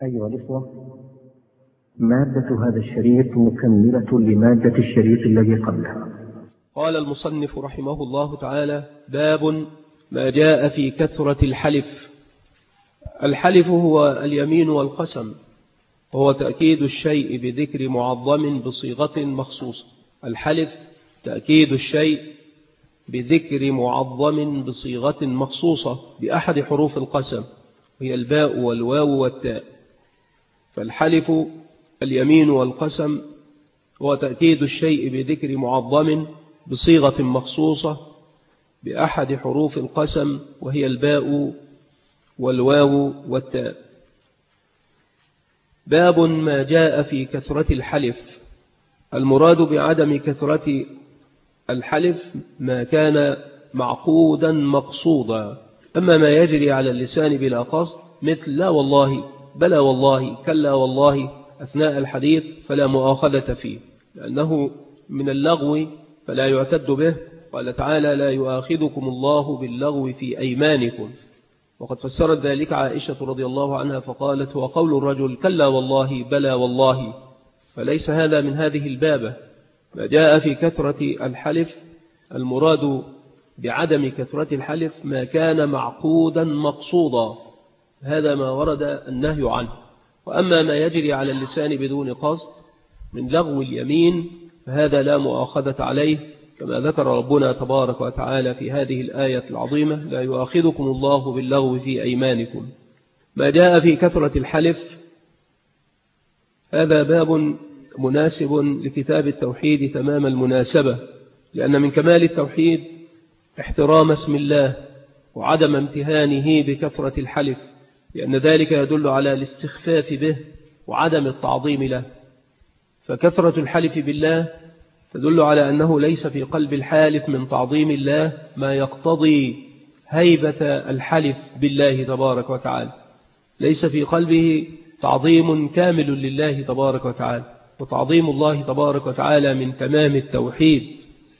أيها الإخوة، مادة هذا الشريط مكملة لمادة الشريط الذي قبلها. قال المصنف رحمه الله تعالى: باب ما جاء في كثرة الحلف. الحلف هو اليمين والقسم، وهو تأكيد الشيء بذكر معظم بصيغة مخصوصة. الحلف تأكيد الشيء بذكر معظم بصيغة مخصوصة بأحد حروف القسم، هي الباء والواو والتاء. فالحلف اليمين والقسم هو تأكيد الشيء بذكر معظم بصيغة مخصوصة بأحد حروف القسم، وهي الباء والواو والتاء. باب ما جاء في كثرة الحلف. المراد بعدم كثرة الحلف ما كان معقودا مقصودا، أما ما يجري على اللسان بلا قصد مثل لا والله، بلى والله، كلا والله أثناء الحديث فلا مؤاخذة فيه، لأنه من اللغو فلا يعتد به. قال تعالى: لا يؤاخذكم الله باللغو في أيمانكم. وقد فسرت ذلك عائشة رضي الله عنها فقالت: هو قول الرجل كلا والله، بلى والله. فليس هذا من هذه البابة. ما جاء في كثرة الحلف، المراد بعدم كثرة الحلف ما كان معقودا مقصودا، هذا ما ورد النهي عنه. وأما ما يجري على اللسان بدون قصد من لغو اليمين فهذا لا مؤاخذة عليه، كما ذكر ربنا تبارك وتعالى في هذه الآية العظيمة: لا يؤاخذكم الله باللغو في أيمانكم. ما جاء في كثرة الحلف هذا باب مناسب لكتاب التوحيد تمام المناسبة، لأن من كمال التوحيد احترام اسم الله وعدم امتهانه بكثرة الحلف، لأن ذلك يدل على الاستخفاف به وعدم التعظيم له. فكثرة الحلف بالله تدل على أنه ليس في قلب الحالف من تعظيم الله ما يقتضي هيبة الحلف بالله تبارك وتعالى، ليس في قلبه تعظيم كامل لله تبارك وتعالى، وتعظيم الله تبارك وتعالى من تمام التوحيد.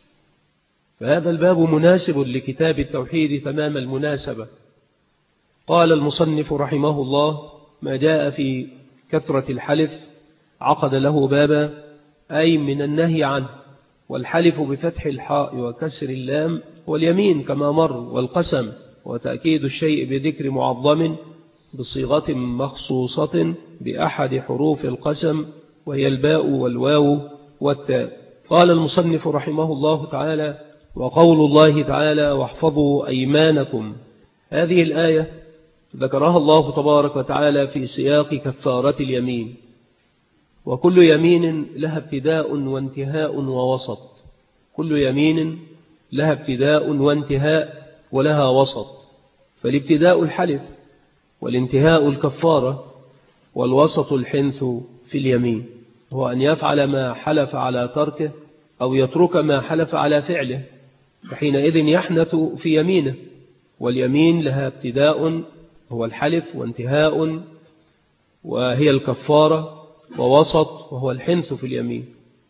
فهذا الباب مناسب لكتاب التوحيد تمام المناسبة. قال المصنف رحمه الله: ما جاء في كثرة الحلف، عقد له بابا أي من النهي عنه. والحلف بفتح الحاء وكسر اللام واليمين كما مر، والقسم وتأكيد الشيء بذكر معظم بصيغة مخصوصة بأحد حروف القسم، وهي الباء والواو والتاء. قال المصنف رحمه الله تعالى: وقول الله تعالى: واحفظوا أيمانكم. هذه الآية ذكرها الله تبارك وتعالى في سياق كفارة اليمين، وكل يمين لها ابتداء وانتهاء ووسط. كل يمين لها ابتداء وانتهاء ولها وسط. فالابتداء الحلف، والانتهاء الكفارة، والوسط الحنث في اليمين، هو أن يفعل ما حلف على تركه أو يترك ما حلف على فعله، فحينئذ يحنث في يمينه. واليمين لها ابتداء هو الحلف، وانتهاء وهي الكفارة، ووسط وهو الحنث في اليمين.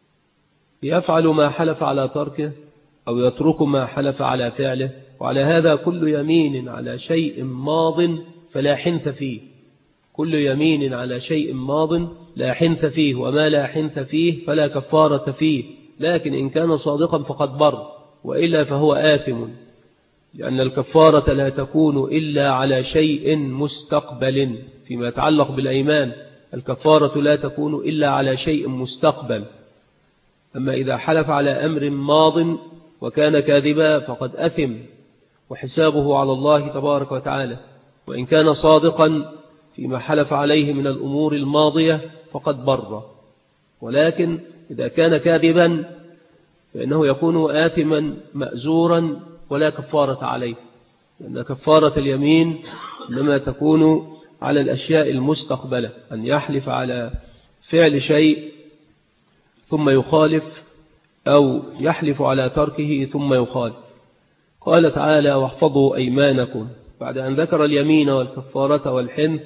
يفعل ما حلف على تركه أو يترك ما حلف على فعله، وعلى هذا كل يمين على شيء ماض فلا حنث فيه. كل يمين على شيء ماض لا حنث فيه، وما لا حنث فيه فلا كفارة فيه، لكن إن كان صادقا فقد بر، وإلا فهو آثم، لأن الكفارة لا تكون إلا على شيء مستقبل. فيما يتعلق بالأيمان الكفارة لا تكون إلا على شيء مستقبل. أما إذا حلف على أمر ماض وكان كاذبا فقد أثم، وحسابه على الله تبارك وتعالى. وإن كان صادقا فيما حلف عليه من الأمور الماضية فقد بر. ولكن إذا كان كاذبا فإنه يكون آثما مأزورا ولا كفارة عليه، لأن كفارة اليمين إنما تكون على الأشياء المستقبلة، أن يحلف على فعل شيء ثم يخالف، أو يحلف على تركه ثم يخالف. قال تعالى: واحفظوا أيمانكم. بعد أن ذكر اليمين والكفارة والحنث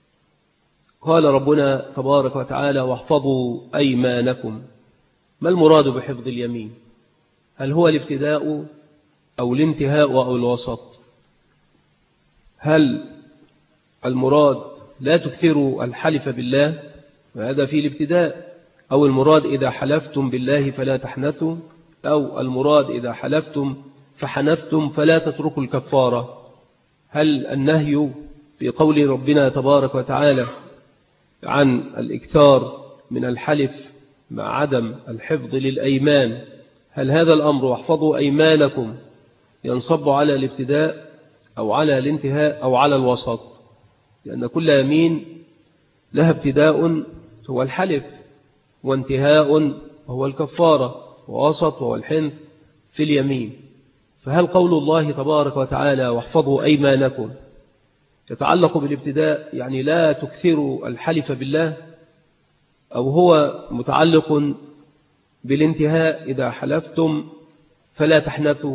قال ربنا تبارك وتعالى: واحفظوا أيمانكم. ما المراد بحفظ اليمين؟ هل هو الابتداء أو الانتهاء أو الوسط؟ هل المراد لا تكثروا الحلف بالله، وهذا في الابتداء. أو المراد إذا حلفتم بالله فلا تحنثوا، أو المراد إذا حلفتم فحنثتم فلا تتركوا الكفارة. هل النهي في قول ربنا تبارك وتعالى عن الإكثار من الحلف مع عدم الحفظ للأيمان، هل هذا الأمر واحفظوا أيمانكم ينصب على الابتداء أو على الانتهاء أو على الوسط؟ لأن كل يمين لها ابتداء هو الحلف، وانتهاء هو الكفارة، ووسط هو الحنث في اليمين. فهل قول الله تبارك وتعالى واحفظوا أيمانكم يتعلق بالابتداء، يعني لا تكثروا الحلف بالله، أو هو متعلق بالانتهاء إذا حلفتم فلا تحنثوا،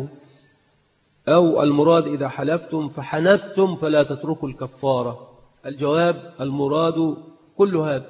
أو المراد إذا حلفتم فحنثتم فلا تتركوا الكفارة؟ الجواب المراد كل هذا،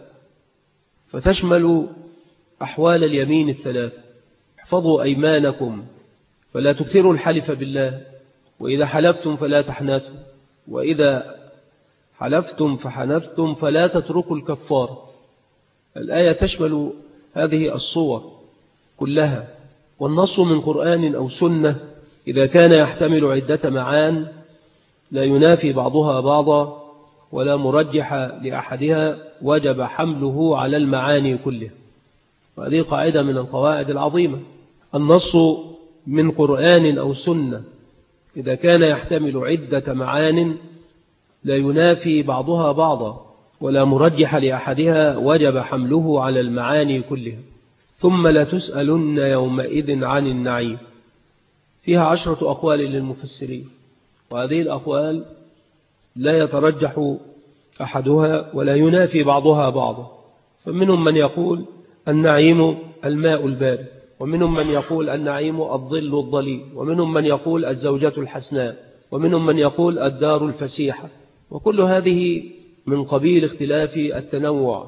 فتشمل أحوال اليمين الثلاث. احفظوا أيمانكم فلا تكثروا الحلف بالله، وإذا حلفتم فلا تحنثوا، وإذا حلفتم فحنثتم فلا تتركوا الكفارة. الآية تشمل هذه الصور كلها. والنص من قرآن أو سنة إذا كان يحتمل عدة معان لا ينافي بعضها بعضا ولا مرجح لأحدها وجب حمله على المعاني كلها. وهذه قاعدة من القواعد العظيمة. النص من قرآن أو سنة إذا كان يحتمل عدة معان لا ينافي بعضها بعضا ولا مرجح لأحدها وجب حمله على المعاني كلها. ثم لا تسألن يومئذ عن النعيم. فيها 10 أقوال للمفسرين، وهذه الأقوال لا يترجح أحدها ولا ينافي بعضها بعضا. فمنهم من يقول النعيم الماء البارد، ومنهم من يقول النعيم الظل الظليل، ومنهم من يقول الزوجة الحسناء، ومنهم من يقول الدار الفسيحة. وكل هذه من قبيل اختلاف التنوع،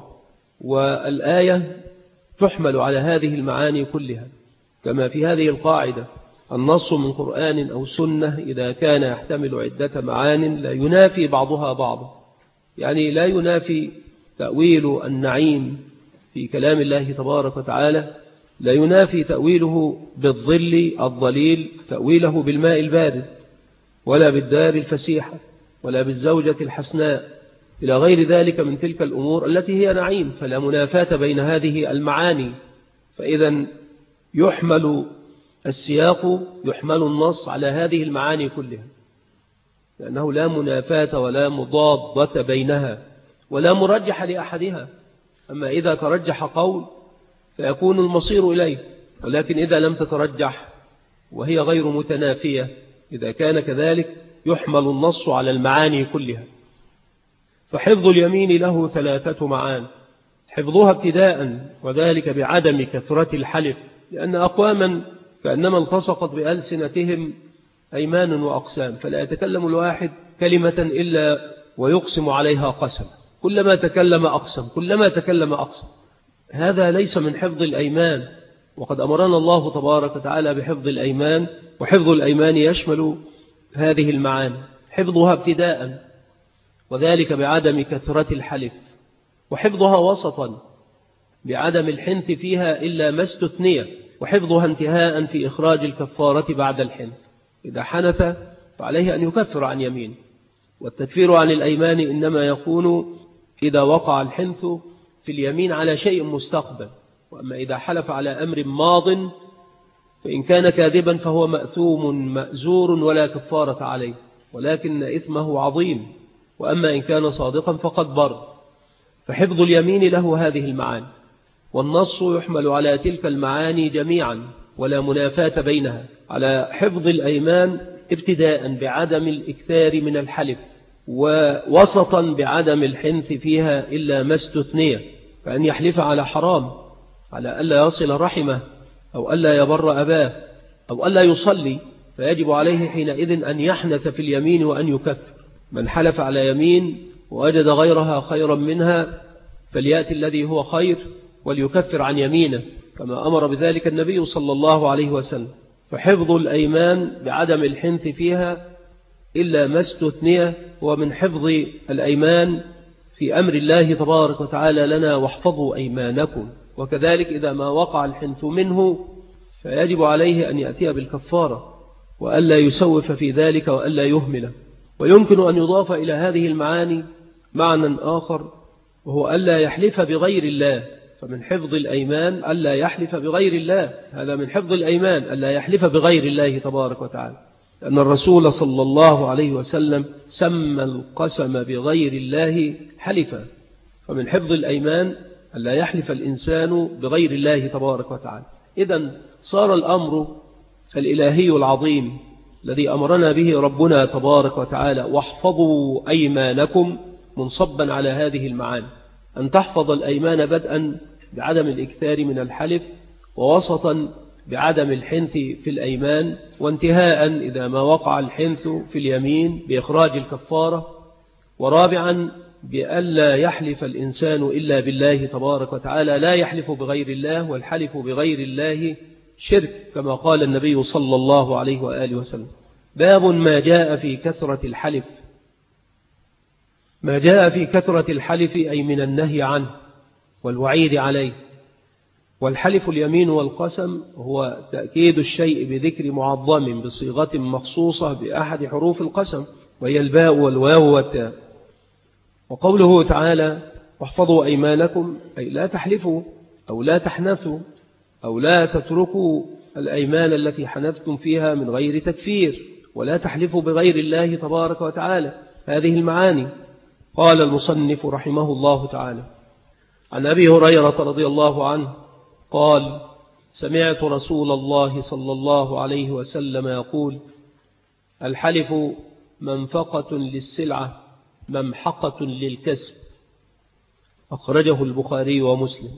والآية تحمل على هذه المعاني كلها، كما في هذه القاعدة: النص من قرآن أو سنة إذا كان يحتمل عدة معان لا ينافي بعضها بعضا. يعني لا ينافي تأويل النعيم في كلام الله تبارك وتعالى، لا ينافي تأويله بالظل الظليل تأويله بالماء البارد، ولا بالدار الفسيحة، ولا بالزوجة الحسناء، إلى غير ذلك من تلك الأمور التي هي نعيم. فلا منافاة بين هذه المعاني. فإذا يحمل السياق، يحمل النص على هذه المعاني كلها، لأنه لا منافاة ولا مضادة بينها ولا مرجح لأحدها. أما إذا ترجح قول فيكون المصير إليه، ولكن إذا لم تترجح وهي غير متنافية، إذا كان كذلك يحمل النص على المعاني كلها. فحفظ اليمين له 3 معان: حفظها ابتداء، وذلك بعدم كثرة الحلف، لأن أقواما كأنما التصقت بألسنتهم أيمان وأقسام، فلا يتكلم الواحد كلمة إلا ويقسم عليها قسم، كلما تكلم أقسم، كلما تكلم أقسم. هذا ليس من حفظ الأيمان، وقد أمرنا الله تبارك وتعالى بحفظ الأيمان، وحفظ الأيمان يشمل هذه المعاني. حفظها ابتداء، وذلك بعدم كثرة الحلف، وحفظها وسطا بعدم الحنث فيها إلا ما استثني، وحفظها انتهاء في إخراج الكفارة بعد الحنث. إذا حنث فعليه أن يكفر عن يمين، والتكفير عن الأيمان إنما يكون إذا وقع الحنث في اليمين على شيء مستقبل. وأما إذا حلف على أمر ماض فإن كان كاذبا فهو مأثوم مأزور ولا كفارة عليه، ولكن إثمه عظيم. وأما إن كان صادقا فقد بر. فحفظ اليمين له هذه المعاني، والنص يحمل على تلك المعاني جميعا ولا منافاة بينها. على حفظ الأيمان ابتداء بعدم الإكثار من الحلف، ووسطا بعدم الحنث فيها إلا ما استثني، فأن يحلف على حرام، على ألا يصل رحمه، أو ألا يبر أباه، أو ألا يصلي، فيجب عليه حينئذ أن يحنث في اليمين وأن يكفر. من حلف على يمين ووجد غيرها خيرا منها فليأتي الذي هو خير وليكفر عن يمينه، كما أمر بذلك النبي صلى الله عليه وسلم. فحفظ الأيمان بعدم الحنث فيها إلا ما استثني، ومن حفظ الأيمان في أمر الله تبارك وتعالى لنا واحفظوا أيمانكم، وكذلك إذا ما وقع الحنث منه فيجب عليه أن يأتي بالكفارة وألا يسوف في ذلك وألا يهمله. ويمكن أن يضاف إلى هذه المعاني معنى آخر، وهو ألا يحلف بغير الله. فمن حفظ الأيمان ألا يحلف بغير الله، هذا من حفظ الأيمان ألا يحلف بغير الله تبارك وتعالى، لأن الرسول صلى الله عليه وسلم سمى القسم بغير الله حلفا. فمن حفظ الأيمان ألا يحلف الإنسان بغير الله تبارك وتعالى. إذن صار الأمر الإلهي العظيم الذي أمرنا به ربنا تبارك وتعالى واحفظوا أيمانكم منصبا على هذه المعاني، أن تحفظ الأيمان بدءا بعدم الإكثار من الحلف، ووسطا بعدم الحنث في الأيمان، وانتهاء إذا ما وقع الحنث في اليمين بإخراج الكفارة، ورابعا بألا يحلف الإنسان إلا بالله تبارك وتعالى، لا يحلف بغير الله، والحلف بغير الله شرك كما قال النبي صلى الله عليه وآله وسلم. باب ما جاء في كثرة الحلف. ما جاء في كثرة الحلف أي من النهي عنه والوعيد عليه. والحلف اليمين والقسم هو تأكيد الشيء بذكر معظم بصيغة مخصوصة بأحد حروف القسم، وهي الباء والواو والتاء. وقوله تعالى واحفظوا أيمانكم أي لا تحلفوا أو لا تحنثوا أو لا تتركوا الأيمان التي حنثتم فيها من غير تكفير، ولا تحلفوا بغير الله تبارك وتعالى. هذه المعاني. قال المصنف رحمه الله تعالى عن أبي هريرة رضي الله عنه قال سمعت رسول الله صلى الله عليه وسلم يقول الحلف منفقة للسلعة ممحقة للكسب. أخرجه البخاري ومسلم.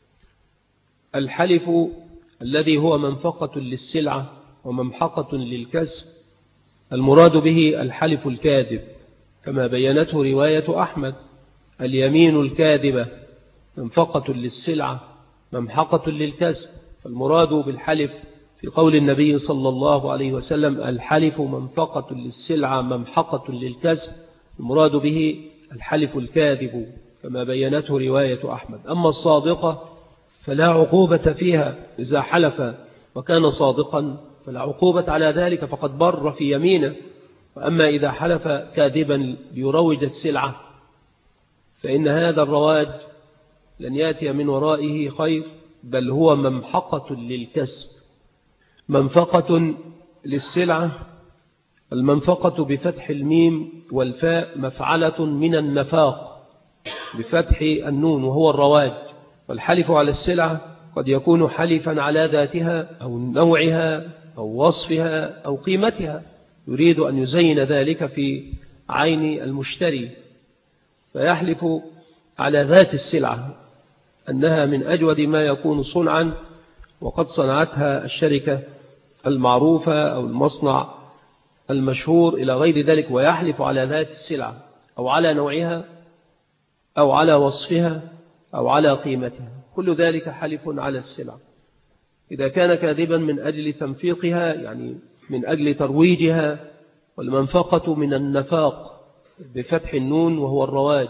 الحلف الذي هو منفقة للسلعة وممحقة للكسب المراد به الحلف الكاذب كما بينته رواية أحمد. اليمين الكاذبة منفقة للسلعة ممحقة للكسب. فالمراد بالحلف في قول النبي صلى الله عليه وسلم الحلف منفقة للسلعة ممحقة للكسب، المراد به الحلف الكاذب كما بينته رواية أحمد. أما الصادقة فلا عقوبة فيها إذا حلف وكان صادقا فلا عقوبة على ذلك فقد بر في يمينه. وأما إذا حلف كاذبا ليروج السلعة فإن هذا الرواج لن يأتي من ورائه خير، بل هو ممحقة للكسب. منفقة للسلعة، المنفقة بفتح الميم والفاء مفعلة من النفاق بفتح النون وهو الرواج. والحلف على السلعة قد يكون حلفا على ذاتها أو نوعها أو وصفها أو قيمتها، يريد أن يزين ذلك في عين المشتري، فيحلف على ذات السلعة أنها من أجود ما يكون صنعا وقد صنعتها الشركة المعروفة أو المصنع المشهور إلى غير ذلك، ويحلف على ذات السلعة أو على نوعها أو على وصفها أو على قيمتها. كل ذلك حلف على السلعة. إذا كان كاذبا من أجل تنفيقها يعني من أجل ترويجها، والمنفقة من النفاق بفتح النون وهو الرواج.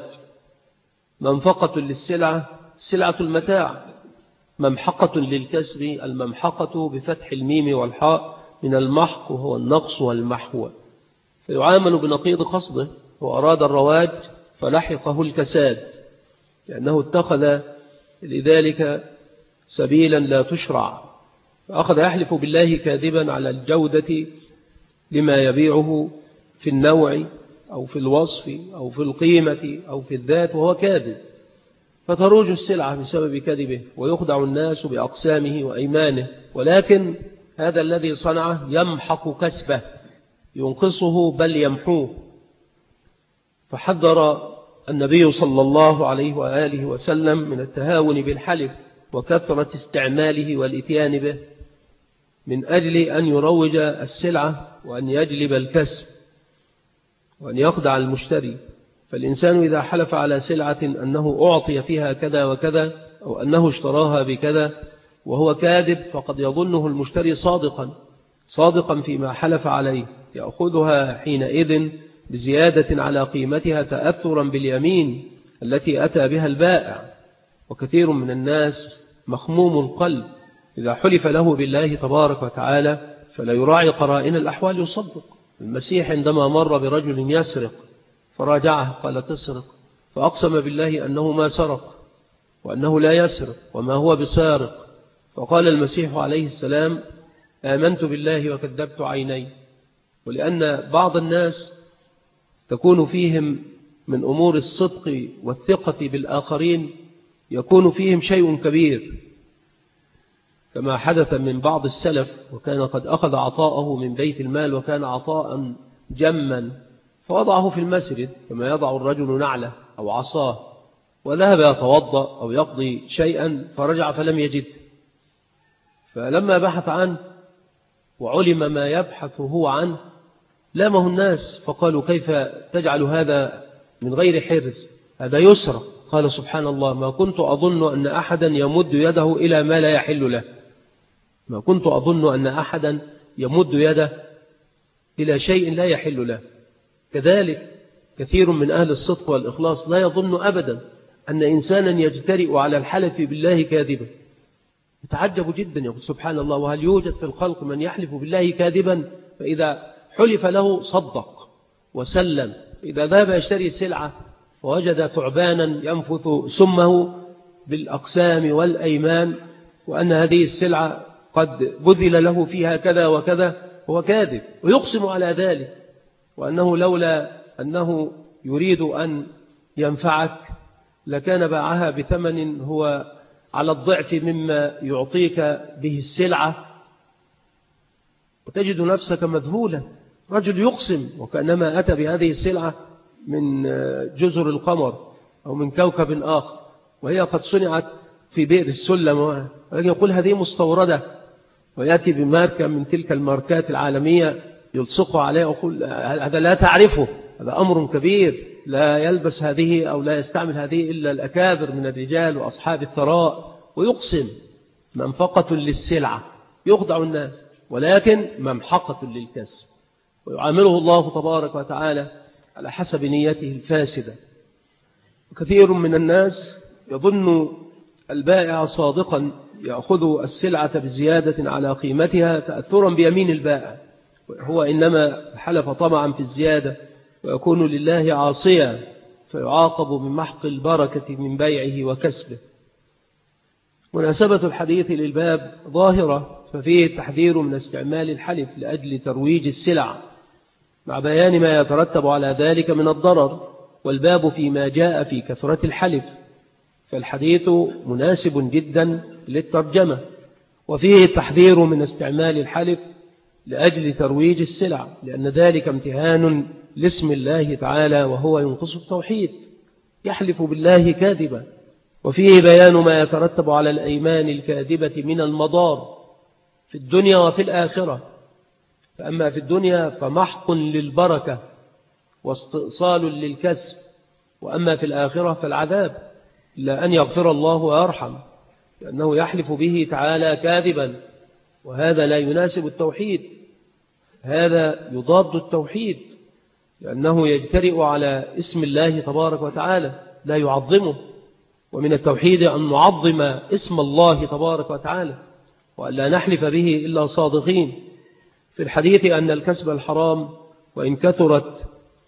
منفقة للسلعة سلعة المتاع، ممحقة للكسب الممحقة بفتح الميم والحاء من المحق وهو النقص والمحو، فيعامل بنقيض قصده، وأراد الرواج فلحقه الكساد لأنه اتخذ لذلك سبيلا لا تشرع، فأخذ يحلف بالله كاذبا على الجودة لما يبيعه في النوع أو في الوصف أو في القيمة أو في الذات وهو كاذب، فتروج السلعة بسبب كذبه ويخدع الناس بأقسامه وأيمانه. ولكن هذا الذي صنعه يمحق كسبه، ينقصه بل يمحوه. فحذر النبي صلى الله عليه وآله وسلم من التهاون بالحلف وكثرة استعماله والإتيان به من أجل أن يروج السلعة وأن يجلب الكسب وأن يخدع المشتري. فالإنسان إذا حلف على سلعة أنه أعطي فيها كذا وكذا أو أنه اشتراها بكذا وهو كاذب، فقد يظنه المشتري صادقا فيما حلف عليه، يأخذها حينئذ بزيادة على قيمتها تأثرا باليمين التي أتى بها البائع. وكثير من الناس مخموم القلب، إذا حلف له بالله تبارك وتعالى فلا يراعي قرائن الأحوال يصدق. المسيح عندما مر برجل يسرق فراجعه قال تسرق، فأقسم بالله أنه ما سرق وأنه لا يسرق وما هو بسارق. فقال المسيح عليه السلام آمنت بالله وكذبت عيني. ولأن بعض الناس تكون فيهم من أمور الصدق والثقة بالآخرين يكون فيهم شيء كبير، كما حدث من بعض السلف، وكان قد أخذ عطاءه من بيت المال وكان عطاء جما فوضعه في المسجد كما يضع الرجل نعله أو عصاه، وذهب يتوضأ أو يقضي شيئا فرجع فلم يجد. فلما بحث عنه وعلم ما يبحث هو عنه لامه الناس فقالوا كيف تجعل هذا من غير حرز، هذا يسرق. قال سبحان الله ما كنت أظن أن أحدا يمد يده إلى ما لا يحل له، ما كنت أظن أن أحدا يمد يده إلى شيء لا يحل له. كذلك كثير من أهل الصدق والإخلاص لا يظن أبدا أن إنسانا يجترئ على الحلف بالله كاذبا، يتعجب جدا يقول سبحان الله، وهل يوجد في الخلق من يحلف بالله كاذبا؟ فإذا حلف له صدق وسلم. إذا ذهب يشتري سلعة ووجد ثعبانا ينفث سمه بالأقسام والأيمان وأن هذه السلعة قد بذل له فيها كذا وكذا، هو كاذب ويقسم على ذلك، وأنه لولا أنه يريد أن ينفعك لكان باعها بثمن هو على الضعف مما يعطيك به السلعة، وتجد نفسك مذهولا. رجل يقسم وكأنما أتى بهذه السلعة من جزر القمر أو من كوكب آخر، وهي قد صنعت في بئر السلم، ولكن يقول هذه مستوردة، ويأتي بماركة من تلك الماركات العالمية يلصقها عليه ويقول هذا لا تعرفه، هذا أمر كبير، لا يلبس هذه أو لا يستعمل هذه إلا الأكابر من الرجال وأصحاب الثراء، ويقسم منفقة للسلعة، يخدع الناس ولكن ممحقة للكسب، ويعامله الله تبارك وتعالى على حسب نيته الفاسدة. وكثير من الناس يظن البائع صادقا يأخذ السلعة بزيادة على قيمتها تأثرا بيمين البائع، هو إنما حلف طمعا في الزيادة ويكون لله عاصيا فيعاقب بمحق البركة من بيعه وكسبه. مناسبة الحديث للباب ظاهرة، ففيه التحذير من استعمال الحلف لأجل ترويج السلع مع بيان ما يترتب على ذلك من الضرر، والباب فيما جاء في كثرة الحلف، فالحديث مناسب جدا للترجمة. وفيه التحذير من استعمال الحلف لأجل ترويج السلع، لأن ذلك امتهان لاسم الله تعالى وهو ينقص التوحيد، يحلف بالله كاذبا. وفيه بيان ما يترتب على الأيمان الكاذبة من المضار في الدنيا وفي الآخرة، فأما في الدنيا فمحق للبركة واستئصال للكسب، وأما في الآخرة فالعذاب، إلا أن يغفر الله ويرحم، لأنه يحلف به تعالى كاذبا، وهذا لا يناسب التوحيد، هذا يضاد التوحيد، لأنه يجترئ على اسم الله تبارك وتعالى لا يعظمه. ومن التوحيد أن نعظم اسم الله تبارك وتعالى وأن لا نحلف به إلا صادقين. في الحديث أن الكسب الحرام وإن كثرت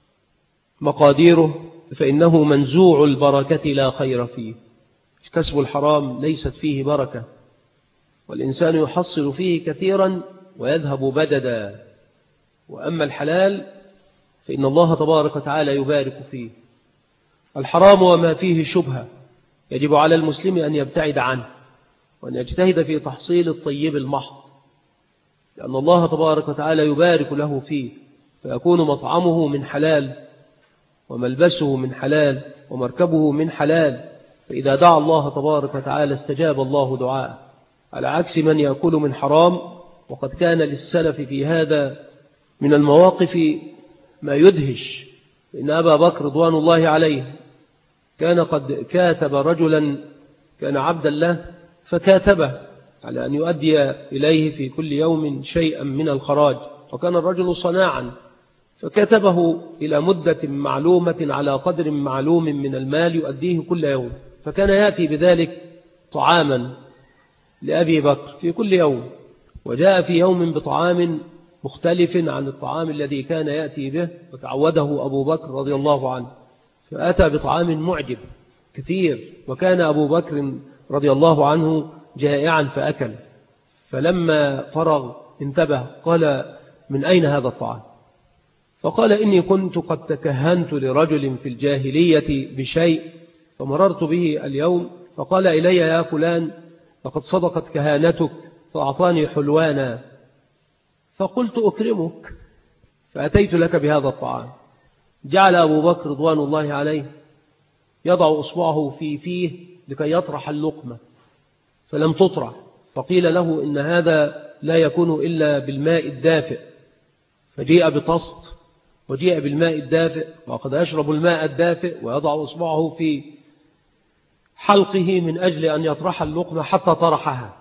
مقاديره فإنه منزوع البركة لا خير فيه. الكسب الحرام ليست فيه بركة، والإنسان يحصل فيه كثيرا ويذهب بددا، وأما الحلال فإن الله تبارك وتعالى يبارك فيه. الحرام وما فيه شبهة يجب على المسلم أن يبتعد عنه وأن يجتهد في تحصيل الطيب المحض، لأن الله تبارك وتعالى يبارك له فيه، فيكون مطعمه من حلال وملبسه من حلال ومركبه من حلال، فإذا دعا الله تبارك وتعالى استجاب الله دعاءه، على عكس من يأكل من حرام. وقد كان للسلف في هذا من المواقف ما يدهش، إن أبا بكر رضوان الله عليه كان قد كاتب رجلا كان عبدا له فكاتبه على أن يؤدي إليه في كل يوم شيئا من الخراج، وكان الرجل صناعا فكتبه إلى مدة معلومة على قدر معلوم من المال يؤديه كل يوم، فكان يأتي بذلك طعاما لأبي بكر في كل يوم، وجاء في يوم بطعام مختلف عن الطعام الذي كان يأتي به وتعوده أبو بكر رضي الله عنه، فأتى بطعام معجب كثير، وكان أبو بكر رضي الله عنه جائعا فأكل، فلما فرغ انتبه قال: من أين هذا الطعام؟ فقال: إني كنت قد تكهنت لرجل في الجاهلية بشيء فمررت به اليوم، فقال إلي: يا فلان، لقد صدقت كهانتك، فأعطاني حلوانا، فقلت أكرمك، فأتيت لك بهذا الطعام. جعل أبو بكر رضوان الله عليه يضع أصبعه في فيه لكي يطرح اللقمة، فلم تطرح، فقيل له إن هذا لا يكون إلا بالماء الدافئ، فجيء بطست وجيء بالماء الدافئ، وقد يشرب الماء الدافئ ويضع أصبعه في حلقه من أجل أن يطرح اللقمة حتى طرحها،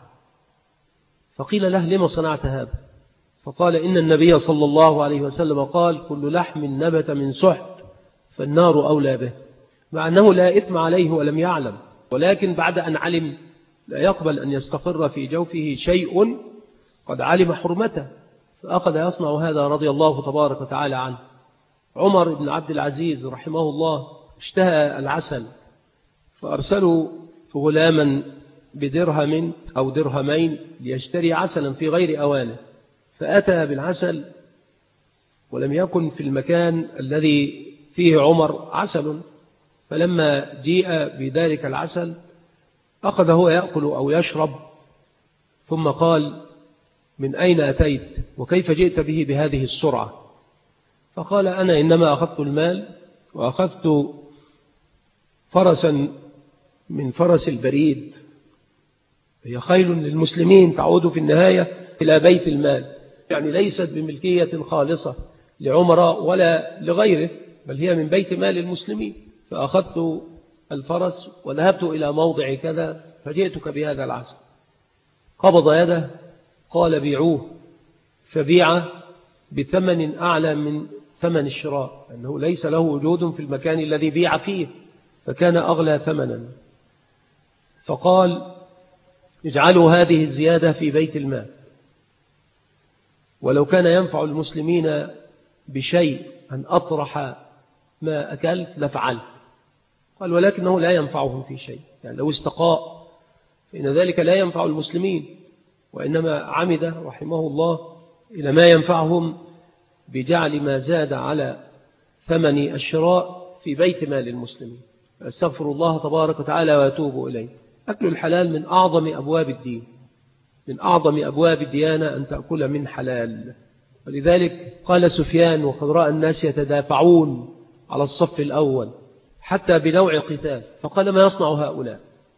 فقيل له: لما صنعت هذا؟ فقال: إن النبي صلى الله عليه وسلم قال: كل لحم نبت من سحت فالنار أولى به، مع أنه لا إثم عليه ولم يعلم، ولكن بعد أن علم لا يقبل أن يستقر في جوفه شيء قد علم حرمته، فأخذ يصنع هذا رضي الله تبارك وتعالى عنه. عمر بن عبد العزيز رحمه الله اشتهى العسل، فأرسلوا غلاما بدرهم أو درهمين ليشتري عسلا في غير أوانه، فأتى بالعسل ولم يكن في المكان الذي فيه عمر عسل، فلما جيء بذلك العسل أخذ هو يأكل أو يشرب، ثم قال: من أين أتيت وكيف جئت به بهذه السرعة؟ فقال: أنا إنما أخذت المال وأخذت فرسا من فرس البريد، هي خيل للمسلمين تعود في النهاية إلى بيت المال، يعني ليست بملكية خالصة لعمر ولا لغيره، بل هي من بيت مال المسلمين، فأخذت الفرس وذهبت إلى موضع كذا فجئتك بهذا العسل. قبض يده قال: بيعوه، فبيع بثمن أعلى من ثمن الشراء، أنه ليس له وجود في المكان الذي بيع فيه، فكان أغلى ثمنا. فقال: اجعلوا هذه الزيادة في بيت المال، ولو كان ينفع المسلمين بشيء أن أطرح ما أكلت لفعلت. قال: ولكنه لا ينفعهم في شيء، يعني لو استقاء فإن ذلك لا ينفع المسلمين، وإنما عمد رحمه الله إلى ما ينفعهم بجعل ما زاد على ثمن الشراء في بيت مال المسلمين. أستغفر الله تبارك وتعالى وأتوب إليه. أكل الحلال من أعظم أبواب الدين، من أعظم أبواب الديانة أن تأكل من حلال، ولذلك قال سفيان: وقد رأى الناس يتدافعون على الصف الأول حتى بنوع قتال، فقال: ما يصنع هؤلاء؟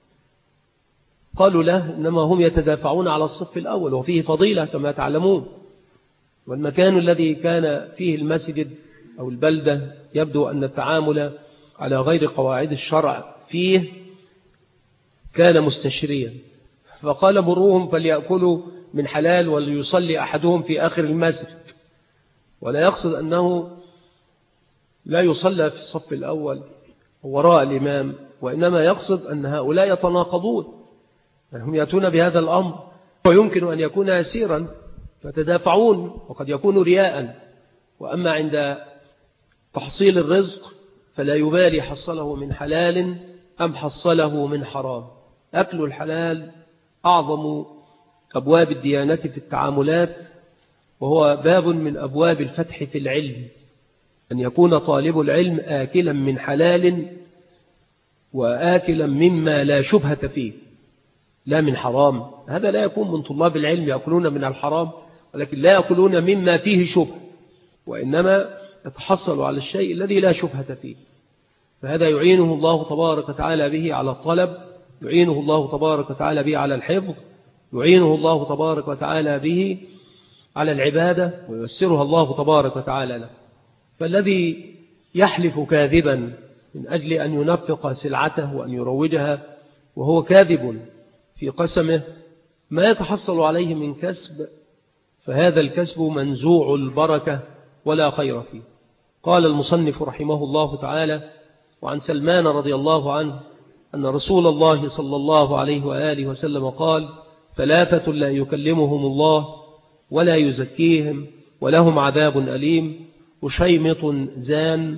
قالوا له: إنما هم يتدافعون على الصف الأول، وفيه فضيلة كما تعلمون، والمكان الذي كان فيه المسجد أو البلدة يبدو أن التعامل على غير قواعد الشرع فيه كان مستشريا، فقال: مروهم فليأكلوا من حلال وليصلي أحدهم في آخر المسجد، ولا يقصد أنه لا يصلى في الصف الأول وراء الإمام، وإنما يقصد أن هؤلاء يتناقضون، هم يأتون بهذا الأمر ويمكن أن يكون يسيرا فتدافعون، وقد يكون رياء، وأما عند تحصيل الرزق فلا يبالي حصله من حلال أم حصله من حرام. أكل الحلال أعظم أبواب الديانة في التعاملات، وهو باب من أبواب الفتح في العلم، أن يكون طالب العلم آكلا من حلال وآكلا مما لا شبهة فيه، لا من حرام. هذا لا يكون من طلاب العلم يأكلون من الحرام، ولكن لا يأكلون مما فيه شبه، وإنما يتحصل على الشيء الذي لا شبهة فيه، فهذا يعينه الله تبارك وتعالى به على الطلب، يعينه الله تبارك وتعالى به على الحفظ، يعينه الله تبارك وتعالى به على العبادة، وييسرها الله تبارك وتعالى له. فالذي يحلف كاذبا من أجل أن ينفق سلعته وأن يروجها وهو كاذب في قسمه ما يتحصل عليه من كسب، فهذا الكسب منزوع البركة ولا خير فيه. قال المصنف رحمه الله تعالى: وعن سلمان رضي الله عنه أن رسول الله صلى الله عليه وآله وسلم قال: ثلاثة لا يكلمهم الله ولا يزكيهم ولهم عذاب أليم: وشيمط زان،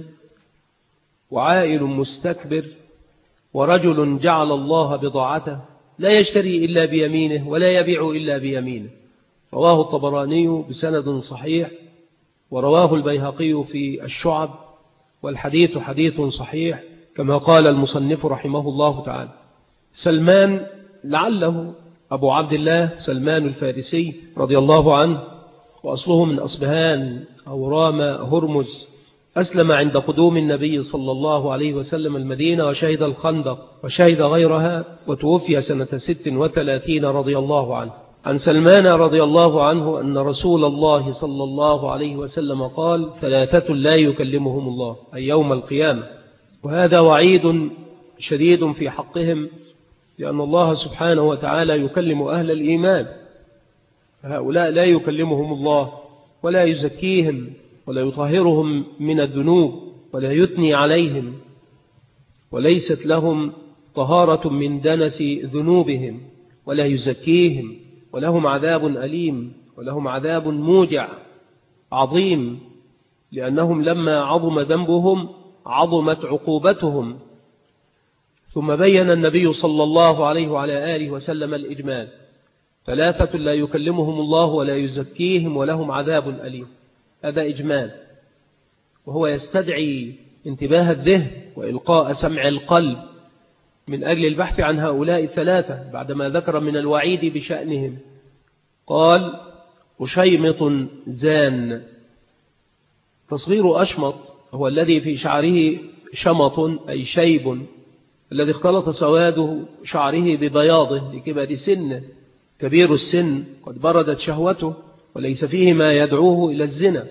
وعائل مستكبر، ورجل جعل الله بضاعته لا يشتري إلا بيمينه ولا يبيع إلا بيمينه. رواه الطبراني بسند صحيح، ورواه البيهقي في الشعب، والحديث حديث صحيح كما قال المصنف رحمه الله تعالى. سلمان لعله أبو عبد الله سلمان الفارسي رضي الله عنه، وأصله من أصبهان أو رام هرمز، أسلم عند قدوم النبي صلى الله عليه وسلم المدينة، وشهد الخندق وشهد غيرها، وتوفي سنة 36 رضي الله عنه. عن سلمان رضي الله عنه أن رسول الله صلى الله عليه وسلم قال: ثلاثة لا يكلمهم الله، أي يوم القيامة. وهذا وعيد شديد في حقهم، لأن الله سبحانه وتعالى يكلم أهل الإيمان، هؤلاء لا يكلمهم الله ولا يزكيهم ولا يطهرهم من الذنوب ولا يثني عليهم، وليست لهم طهارة من دنس ذنوبهم، ولا يزكيهم، ولهم عذاب أليم، ولهم عذاب موجع عظيم، لأنهم لما عظم ذنبهم عظمت عقوبتهم. ثم بين النبي صلى الله عليه وعلى آله وسلم الإجمال: ثلاثة لا يكلمهم الله ولا يزكيهم ولهم عذاب أليم. هذا إجمال، وهو يستدعي انتباه الذهن وإلقاء سمع القلب من أجل البحث عن هؤلاء الثلاثة بعدما ذكر من الوعيد بشأنهم. قال: وشيمط زان. تصغير أشمط هو الذي في شعره شمط أي شيب، الذي اختلط سواد شعره ببياضه لكبر سنه. كبير السن قد بردت شهوته وليس فيه ما يدعوه إلى الزنا،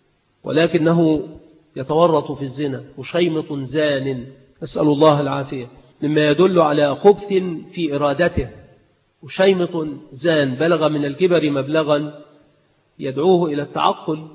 ولكنه يتورط في الزنا. وشيمط زان، نسأل الله العافية، مما يدل على خبث في إرادته. وشيمط زان بلغ من الكبر مبلغا يدعوه إلى التعقل،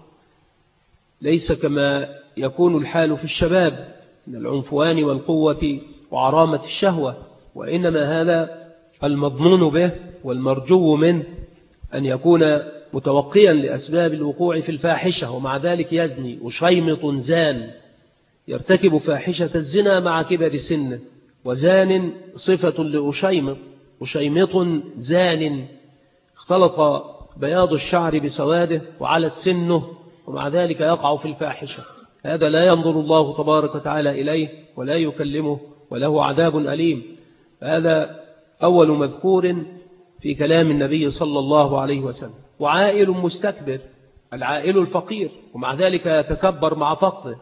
ليس كما يكون الحال في الشباب من العنفوان والقوة وعرامة الشهوة، وإنما هذا المضمون به والمرجو منه أن يكون متوقيا لأسباب الوقوع في الفاحشة، ومع ذلك يزني. وشيمط زان، يرتكب فاحشة الزنا مع كبر سنه. وزان صفة لأشيمط. وشيمط زان، اختلط بياض الشعر بسواده وعلت سنه، ومع ذلك يقع في الفاحشة. هذا لا ينظر الله تبارك وتعالى إليه ولا يكلمه وله عذاب أليم. هذا أول مذكور في كلام النبي صلى الله عليه وسلم. وعائل مستكبر، العائل الفقير، ومع ذلك يتكبر مع فقره.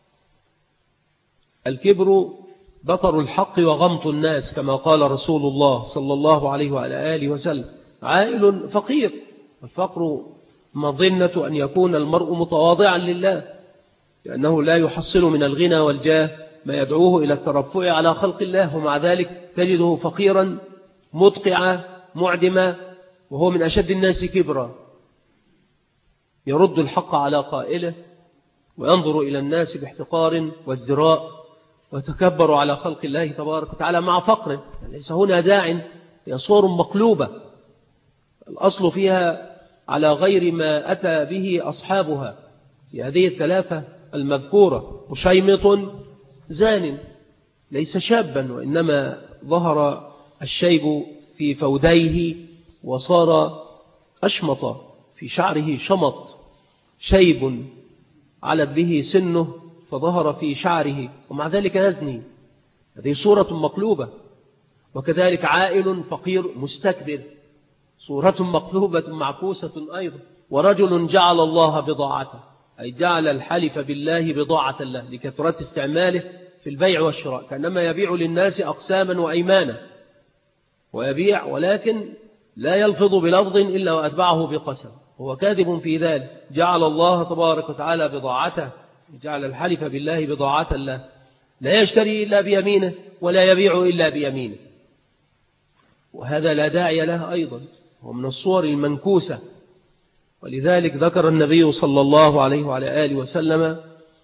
الكبر بطر الحق وغمط الناس كما قال رسول الله صلى الله عليه وعلى آله وسلم. عائل فقير، الفقر مظنة أن يكون المرء متواضعا لله، لأنه لا يحصل من الغنى والجاه ما يدعوه إلى الترفع على خلق الله، ومع ذلك تجده فقيرا مدقعا معدما، وهو من أشد الناس كبرا، يرد الحق على قائله وينظر إلى الناس باحتقار وازدراء ويتكبر على خلق الله تبارك وتعالى مع فقره. ليس هنا داع، هي صور مقلوبة الأصل فيها على غير ما أتى به أصحابها في هذه الثلاثة المذكورة. وشيمط زان، ليس شابا، وإنما ظهر الشيب في فوديه وصار أشمط، في شعره شمط، شيب علت به سنه فظهر في شعره، ومع ذلك يزني. هذه صورة مقلوبة. وكذلك عائل فقير مستكبر، صورة مقلوبة معكوسة أيضا. ورجل جعل الله بضاعته، أي جعل الحلف بالله بضاعة الله لكثرة استعماله في البيع والشراء، كأنما يبيع للناس أقساما وأيمانا، ويبيع ولكن لا يلفظ بلفظ إلا وأتبعه بقسم، هو كاذب في ذلك. جعل الله تبارك وتعالى بضاعته، جعل الحلف بالله بضاعة الله، لا يشتري إلا بيمينه ولا يبيع إلا بيمينه، وهذا لا داعي له أيضا، ومن الصور المنكوسة. ولذلك ذكر النبي صلى الله عليه وعلى آله وسلم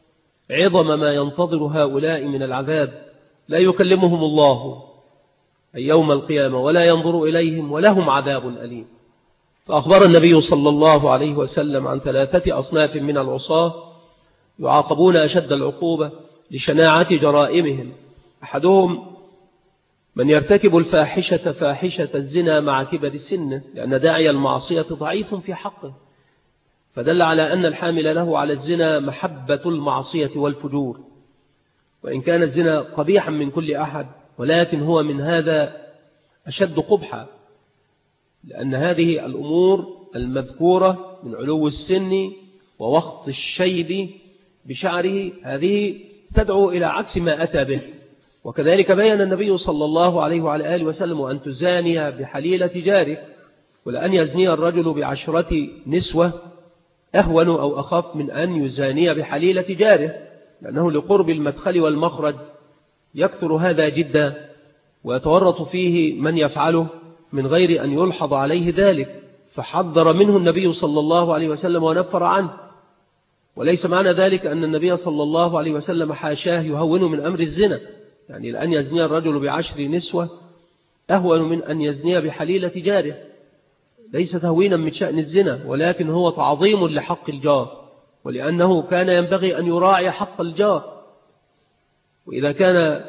عظم ما ينتظر هؤلاء من العذاب. لا يكلمهم الله أي يوم القيامة ولا ينظر إليهم ولهم عذاب أليم. فأخبر النبي صلى الله عليه وسلم عن 3 أصناف من العصاة يعاقبون أشد العقوبة لشناعة جرائمهم. أحدهم من يرتكب الفاحشة فاحشة الزنا مع كبر السن، لأن داعي المعصية ضعيف في حقه، فدل على أن الحامل له على الزنا محبة المعصية والفجور، وإن كان الزنا قبيحا من كل أحد ولكن هو من هذا أشد قبحا، لأن هذه الأمور المذكورة من علو السن ووخط الشيب بشعره هذه تدعو إلى عكس ما أتى به. وكذلك بيّن النبي صلى الله عليه وعلى آله وسلم أن تزاني بحليلة جارك، ولأن يزني الرجل ب10 نسوة أهون أو أخف من أن يزاني بحليلة جاره، لأنه لقرب المدخل والمخرج يكثر هذا جدا ويتورط فيه من يفعله من غير أن يلحظ عليه ذلك، فحذر منه النبي صلى الله عليه وسلم ونفر عنه. وليس معنى ذلك أن النبي صلى الله عليه وسلم حاشاه يهون من أمر الزنا، يعني لأن يزني الرجل ب10 نسوة أهون من أن يزني بحليلة جاره، ليس تهوينا من شأن الزنا، ولكن هو تعظيم لحق الجار، ولأنه كان ينبغي أن يراعي حق الجار. وإذا كان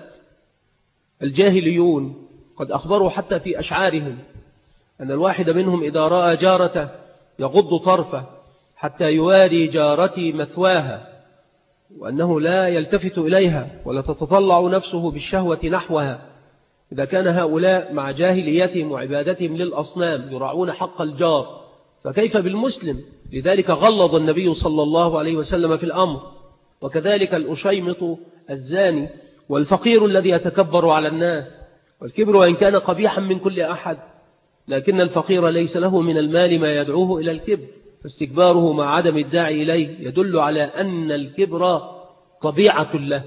الجاهليون قد أخبروا حتى في أشعارهم أن الواحد منهم إذا رأى جارته يغض طرفه حتى يواري جارتي مثواها، وأنه لا يلتفت إليها ولا تتطلع نفسه بالشهوة نحوها. إذا كان هؤلاء مع جاهليتهم وعبادتهم للأصنام يراعون حق الجار، فكيف بالمسلم؟ لذلك غلظ النبي صلى الله عليه وسلم في الأمر. وكذلك الأشيمط الزاني والفقير الذي يتكبر على الناس، والكبر وإن كان قبيحا من كل أحد، لكن الفقير ليس له من المال ما يدعوه إلى الكبر، فاستكباره مع عدم الداعي إليه يدل على أن الكبر طبيعة له،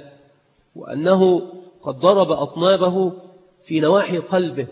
وأنه قد ضرب أطنابه في نواحي قلبه.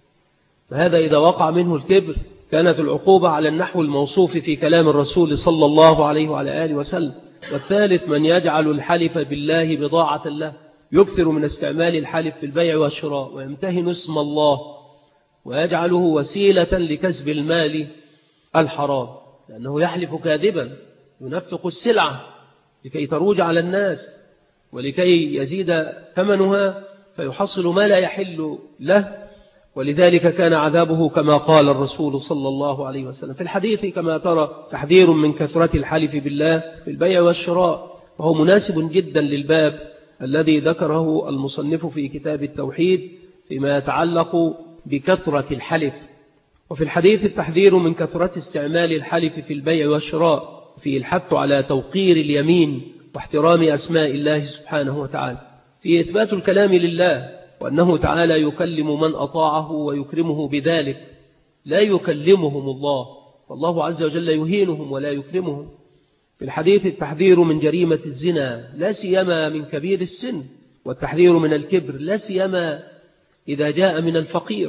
فهذا إذا وقع منه الكبر كانت العقوبة على النحو الموصوف في كلام الرسول صلى الله عليه وعلى آله وسلم. والثالث من يجعل الحلف بالله بضاعة له، يكثر من استعمال الحلف في البيع والشراء ويمتهن اسم الله ويجعله وسيلة لكسب المال الحرام، لأنه يحلف كاذبا ينفق السلعة لكي تروج على الناس ولكي يزيد ثمنها فيحصل ما لا يحل له. ولذلك كان عذابه كما قال الرسول صلى الله عليه وسلم في الحديث كما ترى تحذير من كثرة الحلف بالله في البيع والشراء، وهو مناسب جدا للباب الذي ذكره المصنف في كتاب التوحيد فيما يتعلق بكثرة الحلف. وفي الحديث التحذير من كثرة استعمال الحلف في البيع والشراء، في الحث على توقير اليمين واحترام أسماء الله سبحانه وتعالى، في إثبات الكلام لله، وأنه تعالى يكلم من أطاعه ويكرمه بذلك، لا يكلمهم الله، والله عز وجل يهينهم ولا يكرمهم. في الحديث التحذير من جريمة الزنا لا سيما من كبير السن، والتحذير من الكبر لا سيما إذا جاء من الفقير.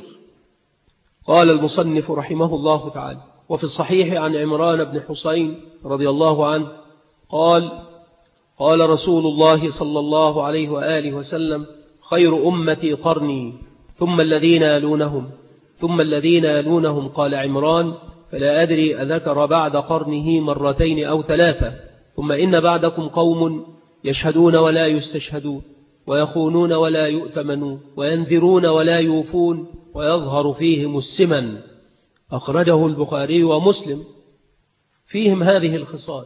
قال المصنف رحمه الله تعالى: وفي الصحيح عن عمران بن حسين رضي الله عنه قال رسول الله صلى الله عليه وآله وسلم: خير أمتي قرني ثم الذين يلونهم ثم الذين يلونهم. قال عمران: فلا أدري أذكر بعد قرنه 2 أو 3. ثم إن بعدكم قوم يشهدون ولا يستشهدون، ويخونون ولا يؤتمنون، وينذرون ولا يوفون، ويظهر فيهم السمن. أخرجه البخاري ومسلم. فيهم هذه الخصال،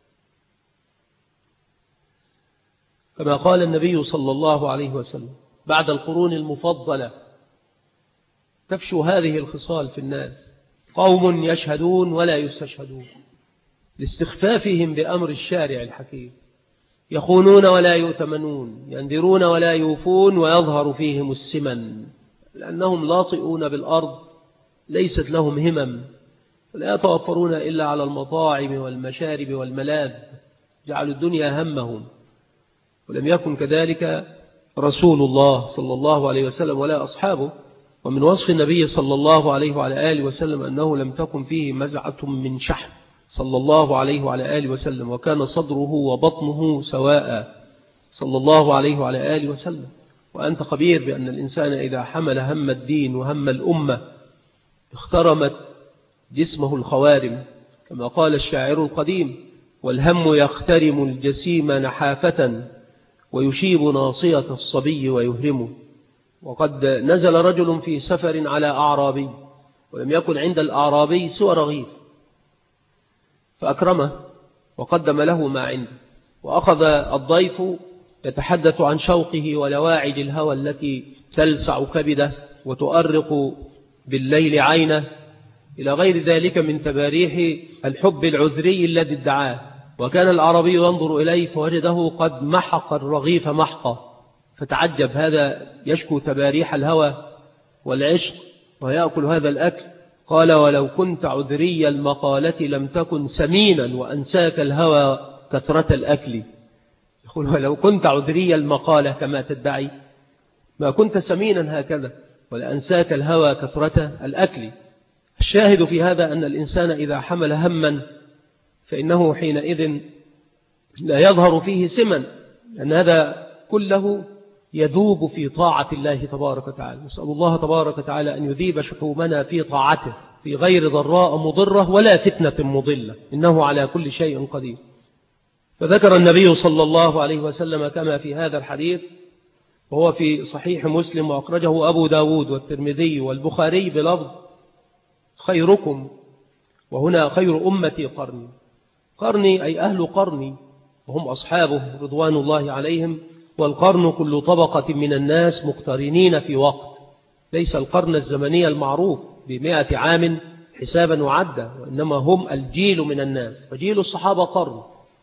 كما قال النبي صلى الله عليه وسلم: بعد القرون المفضلة تفشو هذه الخصال في الناس، قوم يشهدون ولا يستشهدون لاستخفافهم بأمر الشارع الحكيم، يخونون ولا يؤتمنون، ينذرون ولا يوفون، ويظهر فيهم السمن، لأنهم لاطئون بالأرض، ليست لهم همم، ولا يتوفرون إلا على المطاعم والمشارب والملاذ، جعلوا الدنيا همهم. ولم يكن كذلك رسول الله صلى الله عليه وسلم ولا أصحابه. ومن وصف النبي صلى الله عليه وعلى آله وسلم أنه لم تكن فيه مزعة من شحم، صلى الله عليه وعلى آله وسلم، وكان صدره وبطنه سواء صلى الله عليه وعلى آله وسلم. وأنت خبير بأن الإنسان إذا حمل هم الدين وهم الأمة اخترمت جسمه الخوارم، كما قال الشاعر القديم: والهم يخترم الجسيم نحافة ويشيب ناصية الصبي ويهرمه. وقد نزل رجل في سفر على أعرابي، ولم يكن عند الأعرابي سوى رغيف، فأكرمه وقدم له ما عنده، وأخذ الضيف يتحدث عن شوقه ولواعد الهوى التي تلسع كبده وتؤرق بالليل عينه، إلى غير ذلك من تباريح الحب العذري الذي ادعاه. وكان الأعرابي ينظر إليه فوجده قد محق الرغيف محقا، فتعجب: هذا يشكو تباريح الهوى والعشق ويأكل هذا الأكل؟ قال: ولو كنت عذري المقالة لم تكن سمينا وأنساك الهوى كثرة الأكل. يقول: ولو كنت عذري المقالة كما تدعي ما كنت سمينا هكذا ولأنساك الهوى كثرة الأكل. الشاهد في هذا أن الإنسان إذا حمل هما فإنه حينئذ لا يظهر فيه سمن، لأن هذا كله يذوب في طاعة الله تبارك وتعالى. نسأل الله تبارك وتعالى أن يذيب شحومنا في طاعته في غير ضراء مضرة ولا فتنة مضلة، إنه على كل شيء قدير. فذكر النبي صلى الله عليه وسلم كما في هذا الحديث، وهو في صحيح مسلم وأخرجه أبو داود والترمذي والبخاري بلفظ: خيركم، وهنا خير أمتي قرني. قرني أي أهل قرني، وهم أصحابه رضوان الله عليهم. والقرن كل طبقة من الناس مقترنين في وقت، ليس القرن الزمني المعروف ب100 عام حسابا وعدا، وإنما هم الجيل من الناس. فجيل الصحابة قرن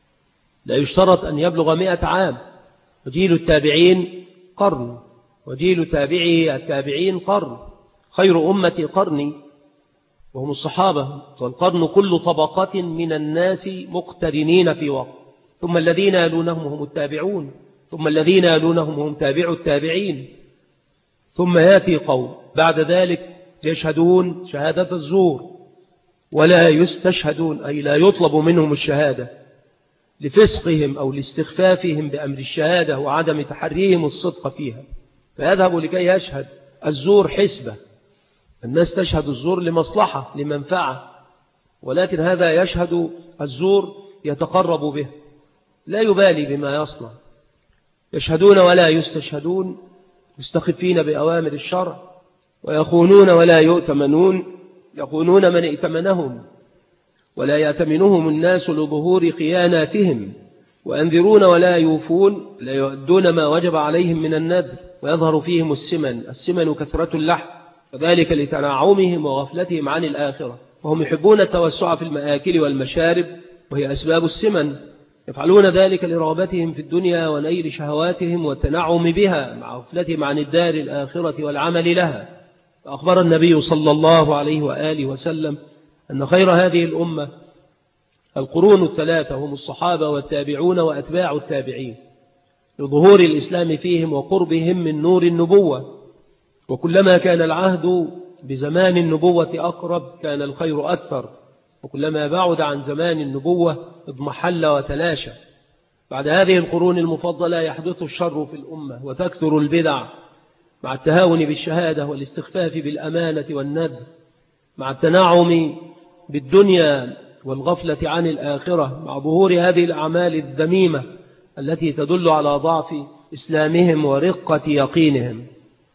لا يشترط أن يبلغ 100 عام، وجيل التابعين قرن، وجيل تابعي التابعين قرن. خير أمتي قرني، وهم الصحابة. والقرن كل طبقة من الناس مقترنين في وقت، ثم الذين يلونهم هم التابعون، ثم الذين يلونهم هم تابع التابعين، ثم يأتي قوم بعد ذلك يشهدون شهادة الزور ولا يستشهدون، أي لا يطلب منهم الشهادة لفسقهم أو لاستخفافهم بأمر الشهادة وعدم تحريهم الصدق فيها، فيذهب لكي يشهد الزور حسبة. الناس تشهد الزور لمصلحة لمنفعة، ولكن هذا يشهد الزور يتقرب به، لا يبالي بما يصنع. يشهدون ولا يستشهدون، مستخفين بأوامر الشرع، ويخونون ولا يؤتمنون، يخونون من ائتمنهم ولا يأتمنهم الناس لظهور خياناتهم، وأنذرون ولا يوفون، لا يؤدون ما وجب عليهم من النذر، ويظهر فيهم السمن كثرة اللحم، وذلك لتنعمهم وغفلتهم عن الآخرة، وهم يحبون التوسع في المآكل والمشارب وهي أسباب السمن. يفعلون ذلك لرغبتهم في الدنيا ونيل شهواتهم والتنعم بها مع غفلتهم عن الدار الآخرة والعمل لها. فأخبر النبي صلى الله عليه وآله وسلم أن خير هذه الأمة القرون الثلاثة، هم الصحابة والتابعون وأتباع التابعين، لظهور الإسلام فيهم وقربهم من نور النبوة. وكلما كان العهد بزمان النبوة أقرب كان الخير أكثر، وكلما بعد عن زمان النبوة اضمحل وتلاشى. بعد هذه القرون المفضلة يحدث الشر في الأمة وتكثر البدع، مع التهاون بالشهادة والاستخفاف بالأمانة والندب، مع التنعم بالدنيا والغفلة عن الآخرة، مع ظهور هذه الأعمال الذميمة التي تدل على ضعف إسلامهم ورقة يقينهم.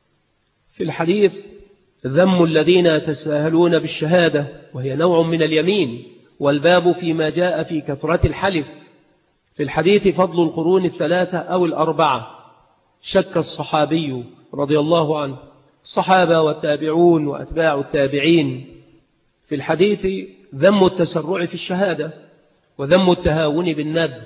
في الحديث ذم الذين يتساهلون بالشهادة، وهي نوع من اليمين، والباب فيما جاء في كثرة الحلف. في الحديث فضل القرون الثلاثة أو الأربعة. شك الصحابي رضي الله عنه، الصحابة والتابعون وأتباع التابعين. في الحديث ذم التسرع في الشهادة وذم التهاون بالنذر.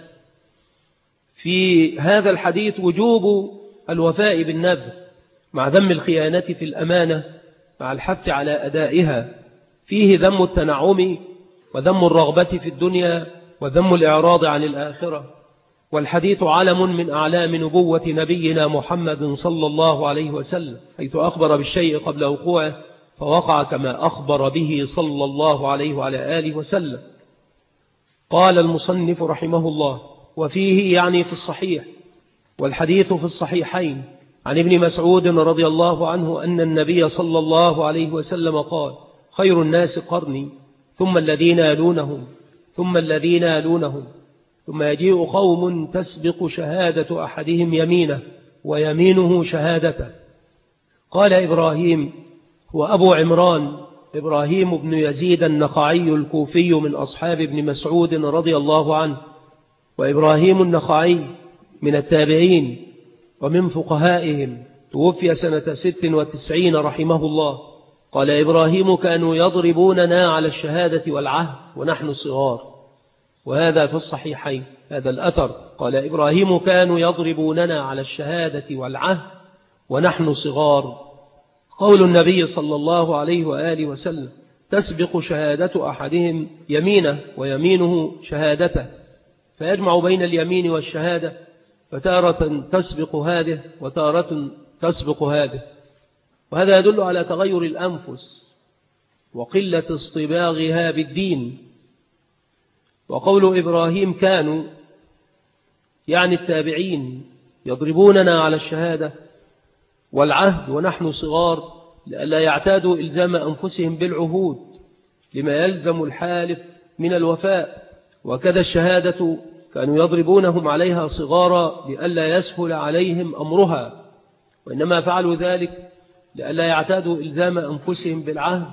في هذا الحديث وجوب الوفاء بالنذر مع ذم الخيانة في الأمانة مع الحث على أدائها. فيه ذم التنعم وذم الرغبة في الدنيا وذم الإعراض عن الآخرة. والحديث علم من أعلام نبوة نبينا محمد صلى الله عليه وسلم، حيث أخبر بالشيء قبل وقوعه فوقع كما أخبر به صلى الله عليه وعلى آله وسلم. قال المصنف رحمه الله: وفيه يعني في الصحيح، والحديث في الصحيحين، عن ابن مسعود رضي الله عنه أن النبي صلى الله عليه وسلم قال: خير الناس قرني، ثم الذين يلونهم، ثم الذين يلونهم، ثم يجيء قوم تسبق شهادة أحدهم يمينه ويمينه شهادته. قال إبراهيم هو أبو عمران إبراهيم بن يزيد النخعي الكوفي من أصحاب ابن مسعود رضي الله عنه، وإبراهيم النخعي من التابعين ومن فقهائهم، توفي سنة 96 رحمه الله. قال إبراهيم: كانوا يضربوننا على الشهادة والعهد ونحن صغار. وهذا في الصحيحين هذا الأثر. قال إبراهيم: كانوا يضربوننا على الشهادة والعهد ونحن صغار. قول النبي صلى الله عليه وآله وسلم: تسبق شهادة أحدهم يمينه ويمينه شهادته، فيجمع بين اليمين والشهادة، فتارة تسبق هذه وتارة تسبق هذه. وهذا يدل على تغير الأنفس وقلة اصطباغها بالدين. وقول إبراهيم كانوا يعني التابعين يضربوننا على الشهادة والعهد ونحن صغار، لئلا يعتادوا إلزام أنفسهم بالعهود لما يلزم الحالف من الوفاء. وكذا الشهادة كانوا يضربونهم عليها صغارا لئلا يسهل عليهم أمرها، وإنما فعلوا ذلك لئلا يعتادوا إلزام أنفسهم بالعهد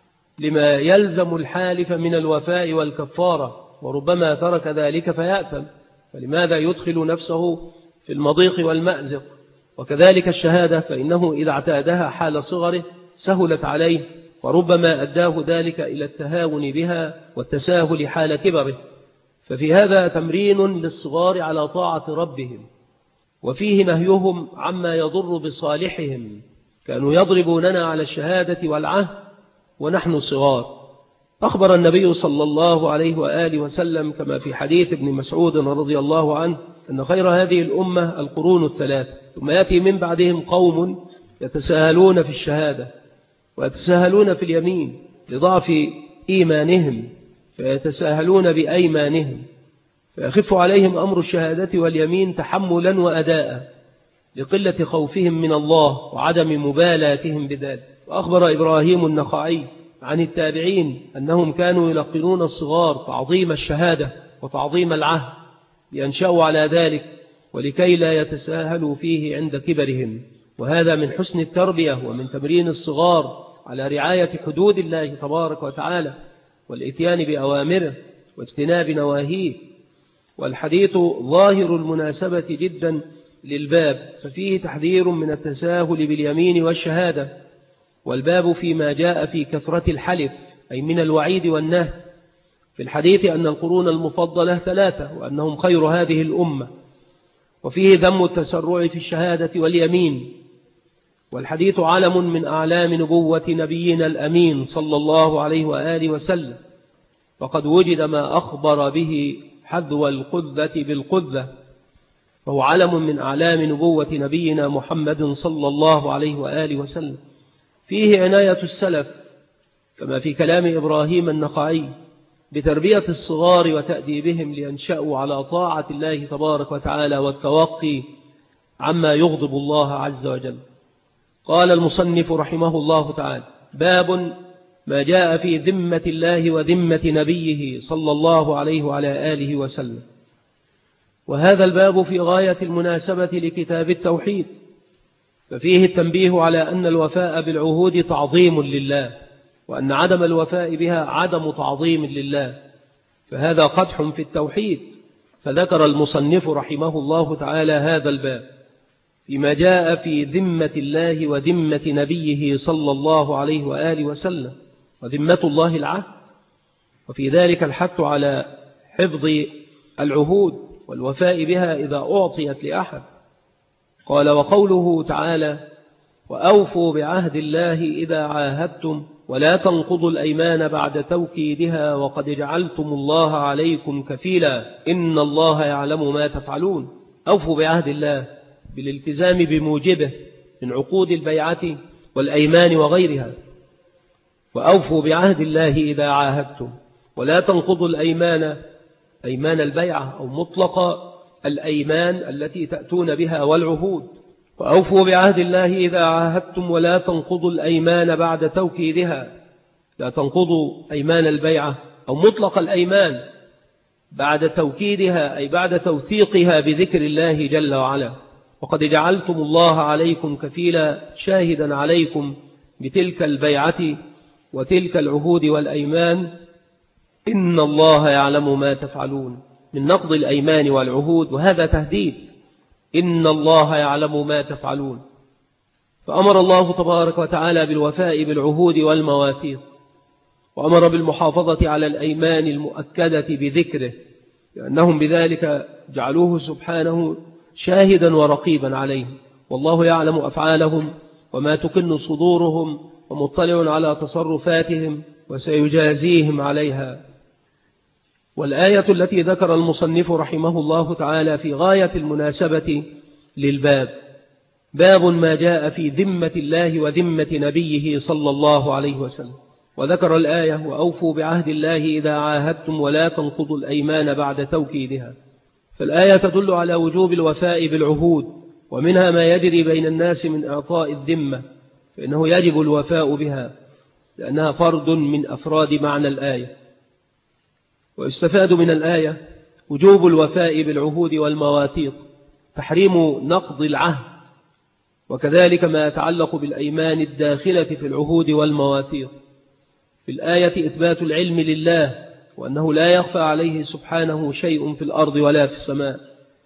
لما يلزم الحالف من الوفاء والكفارة، وربما ترك ذلك فيأثم، فلماذا يدخل نفسه في المضيق والمأزق؟ وكذلك الشهادة، فإنه إذا اعتادها حال صغره سهلت عليه، وربما أداه ذلك إلى التهاون بها والتساهل حال كبره. ففي هذا تمرين للصغار على طاعة ربهم، وفيه نهيهم عما يضر بصالحهم. كانوا يضربوننا على الشهادة والعهد ونحن صغار. أخبر النبي صلى الله عليه وآله وسلم كما في حديث ابن مسعود رضي الله عنه أن خير هذه الأمة القرون الثلاث، ثم يأتي من بعدهم قوم يتساهلون في الشهادة ويتساهلون في اليمين لضعف إيمانهم، فيتساهلون بأيمانهم، فيخف عليهم أمر الشهادة واليمين تحملا وأداء لقلة خوفهم من الله وعدم مبالاتهم بذلك. وأخبر إبراهيم النخعي عن التابعين أنهم كانوا يلقنون الصغار تعظيم الشهادة وتعظيم العهد لينشأوا على ذلك ولكي لا يتساهلوا فيه عند كبرهم. وهذا من حسن التربية ومن تمرين الصغار على رعاية حدود الله تبارك وتعالى والإتيان بأوامره واجتناب نواهيه. والحديث ظاهر المناسبة جدا للباب، ففيه تحذير من التساهل باليمين والشهادة، والباب فيما جاء في كثرة الحلف أي من الوعيد والنهي. في الحديث أن القرون المفضلة ثلاثة وأنهم خير هذه الأمة، وفيه ذم التسرع في الشهادة واليمين. والحديث علم من أعلام نبوة نبينا الأمين صلى الله عليه وآله وسلم، فقد وجد ما أخبر به حذو القذة بالقذة، فهو علم من أعلام نبوة نبينا محمد صلى الله عليه وآله وسلم. فيه عناية السلف كما في كلام إبراهيم النخعي بتربية الصغار وتأديبهم لينشأوا على طاعة الله تبارك وتعالى والتوقي عما يغضب الله عز وجل. قال المصنف رحمه الله تعالى: باب ما جاء في ذمة الله وذمة نبيه صلى الله عليه وعلى آله وسلم. وهذا الباب في غاية المناسبة لكتاب التوحيد، ففيه التنبيه على أن الوفاء بالعهود تعظيم لله، وأن عدم الوفاء بها عدم تعظيم لله، فهذا قدح في التوحيد. فذكر المصنف رحمه الله تعالى هذا الباب فيما جاء في ذمة الله وذمة نبيه صلى الله عليه وآله وسلم. وذمة الله العهد، وفي ذلك الحث على حفظ العهود والوفاء بها إذا أعطيت لأحد. قال: وقوله تعالى: وأوفوا بعهد الله إذا عاهدتم ولا تنقضوا الأيمان بعد توكيدها وقد جعلتم الله عليكم كفيلا إن الله يعلم ما تفعلون. أوفوا بعهد الله بالالتزام بموجبه من عقود البيعة والأيمان وغيرها. وأوفوا بعهد الله إذا عاهدتم ولا تنقضوا الأيمان أيمان البيعة أو مطلق الأيمان التي تأتون بها والعهود. وأوفوا بعهد الله إذا عاهدتم ولا تنقضوا الأيمان بعد توكيدها. لا تنقضوا أيمان البيعة أو مطلق الأيمان بعد توكيدها، أي بعد توثيقها بذكر الله جل وعلا. وقد جعلتم الله عليكم كفيلا شاهدا عليكم بتلك البيعة وتلك العهود والأيمان، إن الله يعلم ما تفعلون، من نقض الأيمان والعهود، وهذا تهديد، إن الله يعلم ما تفعلون. فأمر الله تبارك وتعالى بالوفاء بالعهود والمواثيق، وأمر بالمحافظة على الأيمان المؤكدة بذكره، لأنهم بذلك جعلوه سبحانه شاهدا ورقيبا عليهم، والله يعلم أفعالهم وما تكن صدورهم ومطلع على تصرفاتهم وسيجازيهم عليها. والآية التي ذكر المصنف رحمه الله تعالى في غاية المناسبة للباب، باب ما جاء في ذمة الله وذمة نبيه صلى الله عليه وسلم. وذكر الآية وأوفوا بعهد الله إذا عاهدتم ولا تنقضوا الأيمان بعد توكيدها. فالآية تدل على وجوب الوفاء بالعهود، ومنها ما يجري بين الناس من إعطاء الذمة، فإنه يجب الوفاء بها لأنها فرد من أفراد معنى الآية. ويستفاد من الآية وجوب الوفاء بالعهود والمواثيق، تحريم نقض العهد، وكذلك ما يتعلق بالأيمان الداخلة في العهود والمواثيق. في الآية إثبات العلم لله، وأنه لا يخفى عليه سبحانه شيء في الأرض ولا في السماء.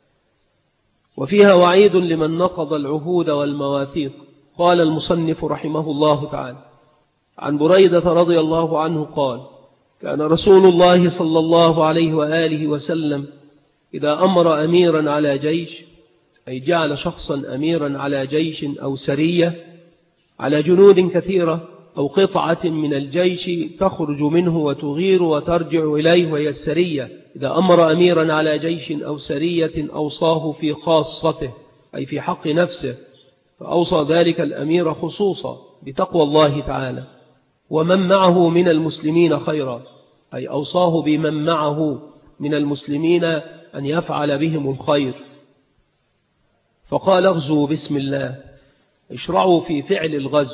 وفيها وعيد لمن نقض العهود والمواثيق. قال المصنف رحمه الله تعالى عن بريدة رضي الله عنه قال: كان رسول الله صلى الله عليه وآله وسلم إذا أمر أميرا على جيش، أي جعل شخصا أميرا على جيش أو سرية على جنود كثيرة أو قطعة من الجيش تخرج منه وتغير وترجع إليه وهي السرية، إذا أمر أميرا على جيش أو سرية أوصاه في خاصته، أي في حق نفسه، فأوصى ذلك الأمير خصوصا بتقوى الله تعالى ومن معه من المسلمين خيرا، أي أوصاه بمن معه من المسلمين أن يفعل بهم الخير. فقال: اغزوا بسم الله، اشرعوا في فعل الغزو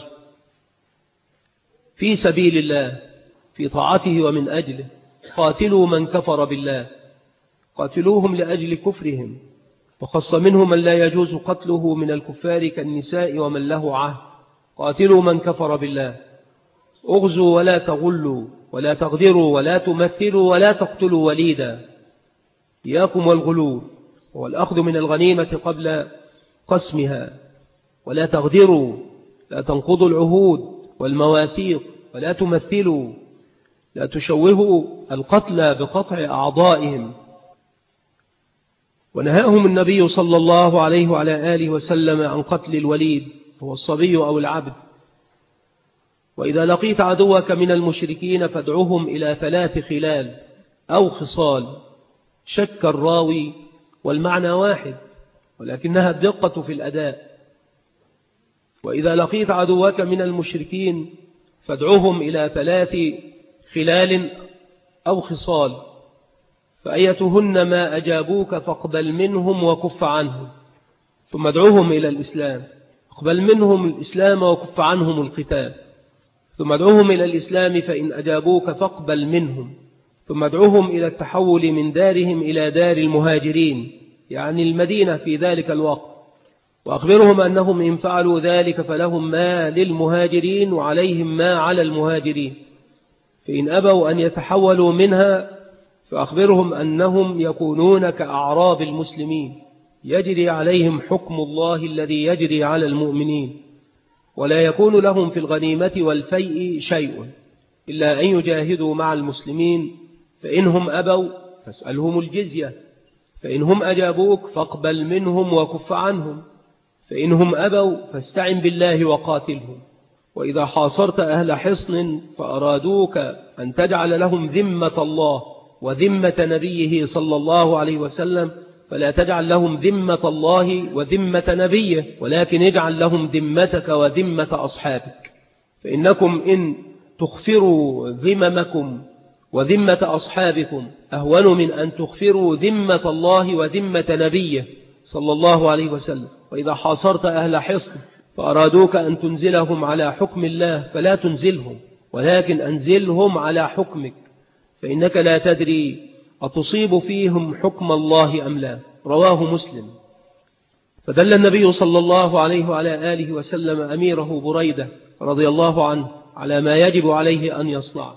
في سبيل الله في طاعته ومن أجله، قاتلوا من كفر بالله، قاتلوهم لأجل كفرهم، وخص منهم من لا يجوز قتله من الكفار كالنساء ومن له عهد، قاتلوا من كفر بالله، اغزوا ولا تغلوا ولا تغدروا ولا تمثلوا ولا تقتلوا وليدا، إياكم والغلو والأخذ من الغنيمة قبل قسمها، ولا تغدروا، لا تنقضوا العهود والمواثيق، ولا تمثلوا، لا تشوهوا القتلى بقطع أعضائهم. ونهاهم النبي صلى الله عليه وعلى آله وسلم عن قتل الوليد هو الصبي أو العبد. وإذا لقيت عدوك من المشركين فادعوهم إلى 3 خلال أو خصال. شك الراوي والمعنى واحد، ولكنها الدقة في الأداء. وإذا لقيت عدوك من المشركين فادعوهم إلى 3 خلال أو خصال، فأيتهن ما أجابوك فاقبل منهم وكف عنهم، ثم ادعوهم إلى الإسلام، اقبل منهم الإسلام وكف عنهم القتال، ثم ادعوهم إلى الإسلام فإن أجابوك فاقبل منهم، ثم ادعوهم إلى التحول من دارهم إلى دار المهاجرين، يعني المدينة في ذلك الوقت، وأخبرهم أنهم إن فعلوا ذلك فلهم ما للمهاجرين وعليهم ما على المهاجرين، فإن أبوا أن يتحولوا منها فأخبرهم أنهم يكونون كأعراب المسلمين، يجري عليهم حكم الله الذي يجري على المؤمنين، ولا يكون لهم في الغنيمة والفيء شيء إلا أن يجاهدوا مع المسلمين، فإنهم أبوا فاسألهم الجزية، فإنهم أجابوك فاقبل منهم وكف عنهم، فإنهم أبوا فاستعن بالله وقاتلهم. وإذا حاصرت أهل حصن فأرادوك أن تجعل لهم ذمة الله وذمة نبيه صلى الله عليه وسلم، فلا تجعل لهم ذمة الله وذمة نبيه، ولكن اجعل لهم ذمتك وذمة أصحابك، فإنكم إن تخفروا ذممكم وذمة أصحابكم أهون من أن تغفروا ذمة الله وذمة نبيه صلى الله عليه وسلم. وإذا حاصرت أهل حصن فأرادوك أن تنزلهم على حكم الله فلا تنزلهم، ولكن أنزلهم على حكمك، فإنك لا تدري أتصيب فيهم حكم الله أم لا. رواه مسلم. فدل النبي صلى الله عليه وعلى آله وسلم أميره بريدة رضي الله عنه على ما يجب عليه أن يصنع،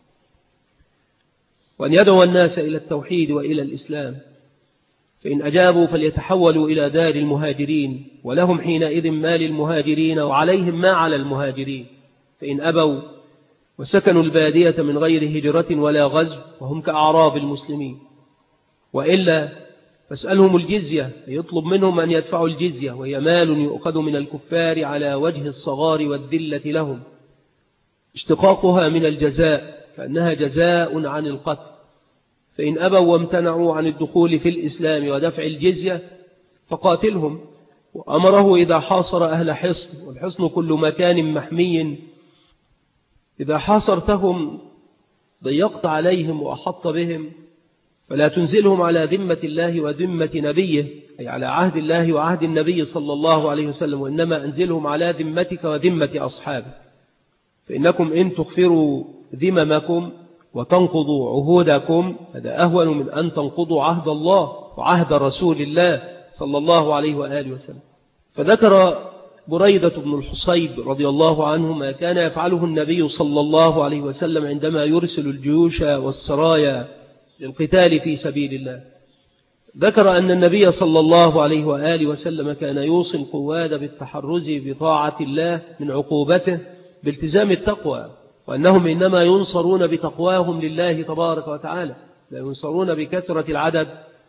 وأن يدعو الناس إلى التوحيد وإلى الإسلام، فإن أجابوا فليتحولوا إلى دار المهاجرين، ولهم حينئذ ما للمهاجرين وعليهم ما على المهاجرين. فإن أبوا وسكنوا البادية من غير هجرة ولا غزو وهم كأعراب المسلمين، وإلا فاسألهم الجزية، يطلب منهم أن يدفعوا الجزية، وهي مال يؤخذ من الكفار على وجه الصغار والذلة لهم، اشتقاقها من الجزاء، فإنها جزاء عن القتل. فإن أبوا وامتنعوا عن الدخول في الإسلام ودفع الجزية فقاتلهم. وأمره إذا حاصر أهل حصن، والحصن كل مكان محمي، إذا حاصرتهم ضيقت عليهم وأحط بهم، فلا تنزلهم على ذمة الله وذمة نبيه، أي على عهد الله وعهد النبي صلى الله عليه وسلم، وإنما أنزلهم على ذمتك وذمة أصحابك. فإنكم إن تغفروا ذممكم وتنقضوا عهودكم هذا أهون من أن تنقضوا عهد الله وعهد رسول الله صلى الله عليه وآله وسلم. فذكر بريدة بن الحصيب رضي الله عنه ما كان يفعله النبي صلى الله عليه وسلم عندما يرسل الجيوش والسرايا للقتال في سبيل الله. ذكر أن النبي صلى الله عليه وآله وسلم كان يوصي القواد بالتحرز بطاعة الله من عقوبته بالتزام التقوى، وأنهم إنما ينصرون بتقواهم لله تبارك وتعالى، لا ينصرون بكثرة العدد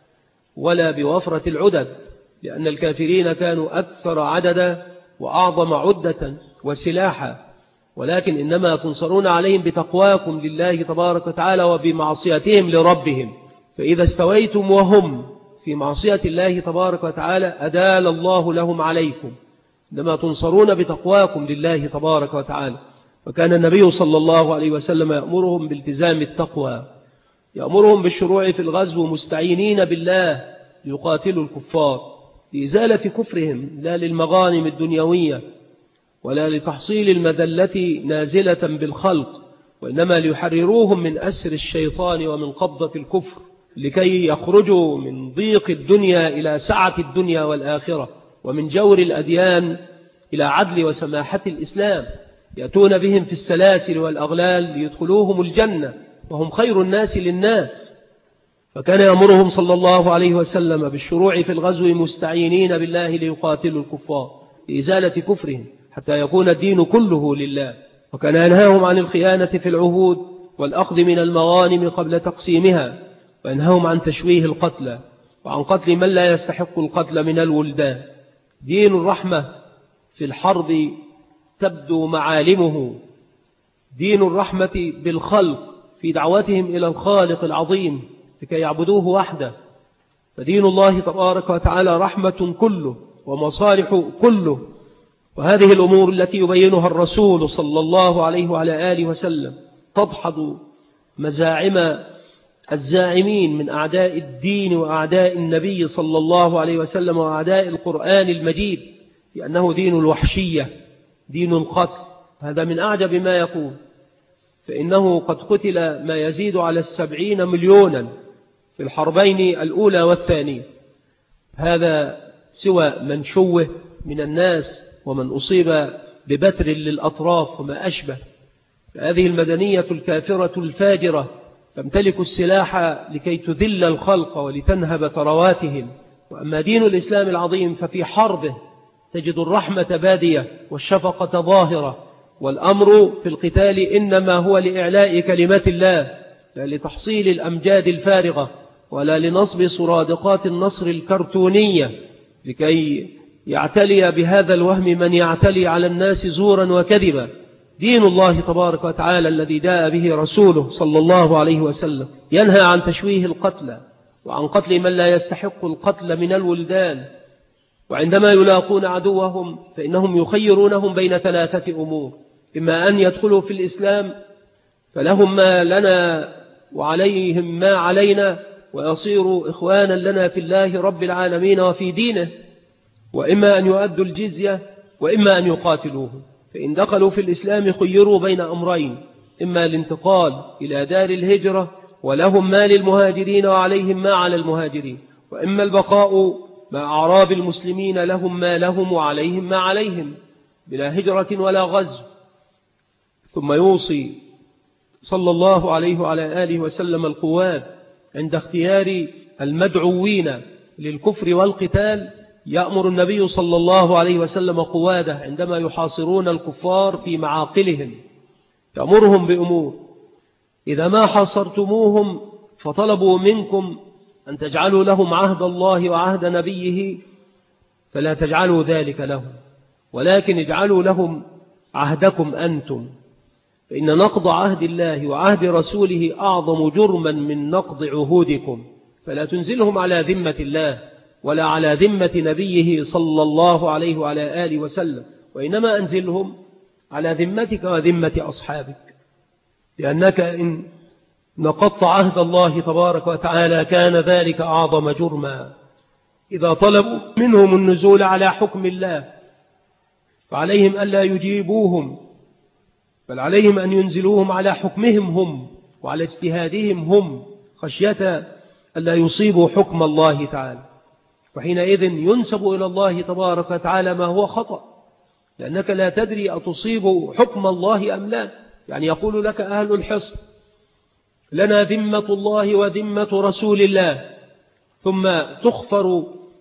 ولا بوفرة العدد، لأن الكافرين كانوا أكثر عددا وأعظم عدة وسلاحا، ولكن إنما تنصرون عليهم بتقواكم لله تبارك وتعالى وبمعصيتهم لربهم. فإذا استويتم وهم في معصية الله تبارك وتعالى أدال الله لهم عليكم، إنما تنصرون بتقواكم لله تبارك وتعالى. وكان النبي صلى الله عليه وسلم يأمرهم بالتزام التقوى، يأمرهم بالشروع في الغزو مستعينين بالله ليقاتلوا الكفار لإزالة كفرهم، لا للمغانم الدنيوية ولا لتحصيل المذلة نازلة بالخلق، وإنما ليحرروهم من أسر الشيطان ومن قبضة الكفر، لكي يخرجوا من ضيق الدنيا إلى سعة الدنيا والآخرة، ومن جور الأديان إلى عدل وسماحة الإسلام. يأتون بهم في السلاسل والأغلال ليدخلوهم الجنة وهم خير الناس للناس. فكان يأمرهم صلى الله عليه وسلم بالشروع في الغزو مستعينين بالله ليقاتلوا الكفار لإزالة كفرهم حتى يكون الدين كله لله. وكان ينهاهم عن الخيانة في العهود والأخذ من المغانم قبل تقسيمها، وينهاهم عن تشويه القتلى وعن قتل من لا يستحق القتل من الولدان. دين الرحمة في الحرب تبدو معالمه، دين الرحمة بالخلق في دعوتهم إلى الخالق العظيم لكي يعبدوه وحده. فدين الله تبارك وتعالى رحمة كله ومصالح كله، وهذه الأمور التي يبينها الرسول صلى الله عليه وعلى آله وسلم تدحض مزاعم الزاعمين من أعداء الدين وأعداء النبي صلى الله عليه وسلم وأعداء القرآن المجيد، لأنه دين الوحشية، دين القتل. هذا من أعجب ما يكون، فإنه قد قتل ما يزيد على 70 مليونا في الحربين الأولى والثانية. هذا سوى من شوه من الناس ومن أصيب ببتر للأطراف وما أشبه. هذه المدنية الكافرة الفاجرة تمتلك السلاح لكي تذل الخلق ولتنهب ثرواتهم. وأما دين الإسلام العظيم ففي حربه تجد الرحمة بادية والشفقة ظاهرة، والأمر في القتال إنما هو لإعلاء كلمات الله، لا لتحصيل الأمجاد الفارغة ولا لنصب صرادقات النصر الكرتونية لكي يعتلي بهذا الوهم من يعتلي على الناس زورا وكذبا. دين الله تبارك وتعالى الذي جاء به رسوله صلى الله عليه وسلم ينهى عن تشويه القتلى وعن قتل من لا يستحق القتل من الولدان. وعندما يلاقون عدوهم فإنهم يخيرونهم بين 3 أمور: إما أن يدخلوا في الإسلام فلهم ما لنا وعليهم ما علينا، ويصيروا إخوانا لنا في الله رب العالمين وفي دينه، وإما أن يؤدوا الجزية وإما أن يقاتلوه. فإن دخلوا في الإسلام خيروا بين أمرين: إما الانتقال إلى دار الهجرة ولهم ما للمهاجرين وعليهم ما على المهاجرين، وإما البقاء مع أعراب المسلمين لهم ما لهم وعليهم ما عليهم بلا هجرة ولا غزو. ثم يوصي صلى الله عليه وعلى آله وسلم القواد عند اختيار المدعوين للكفر والقتال. يأمر النبي صلى الله عليه وسلم قواده عندما يحاصرون الكفار في معاقلهم، يأمرهم بأمور: إذا ما حاصرتموهم فطلبوا منكم أن تجعلوا لهم عهد الله وعهد نبيه، فلا تجعلوا ذلك لهم، ولكن اجعلوا لهم عهدكم أنتم، فإن نقض عهد الله وعهد رسوله أعظم جرما من نقض عهودكم. فلا تنزلهم على ذمة الله ولا على ذمة نبيه صلى الله عليه وعلى آله وسلم، وإنما أنزلهم على ذمتك وذمة أصحابك، لأنك إن نقضت عهد الله تبارك وتعالى كان ذلك أعظم جرما. إذا طلبوا منهم النزول على حكم الله فعليهم ألا يجيبوهم، بل عليهم أن ينزلوهم على حكمهم هم وعلى اجتهادهم هم، خشية ألا يصيبوا حكم الله تعالى. وحينئذ ينسب إلى الله تبارك وتعالى ما هو خطأ، لأنك لا تدري أتصيب حكم الله أم لا. يعني يقول لك أهل الحصن: لنا ذمة الله وذمة رسول الله، ثم تخفر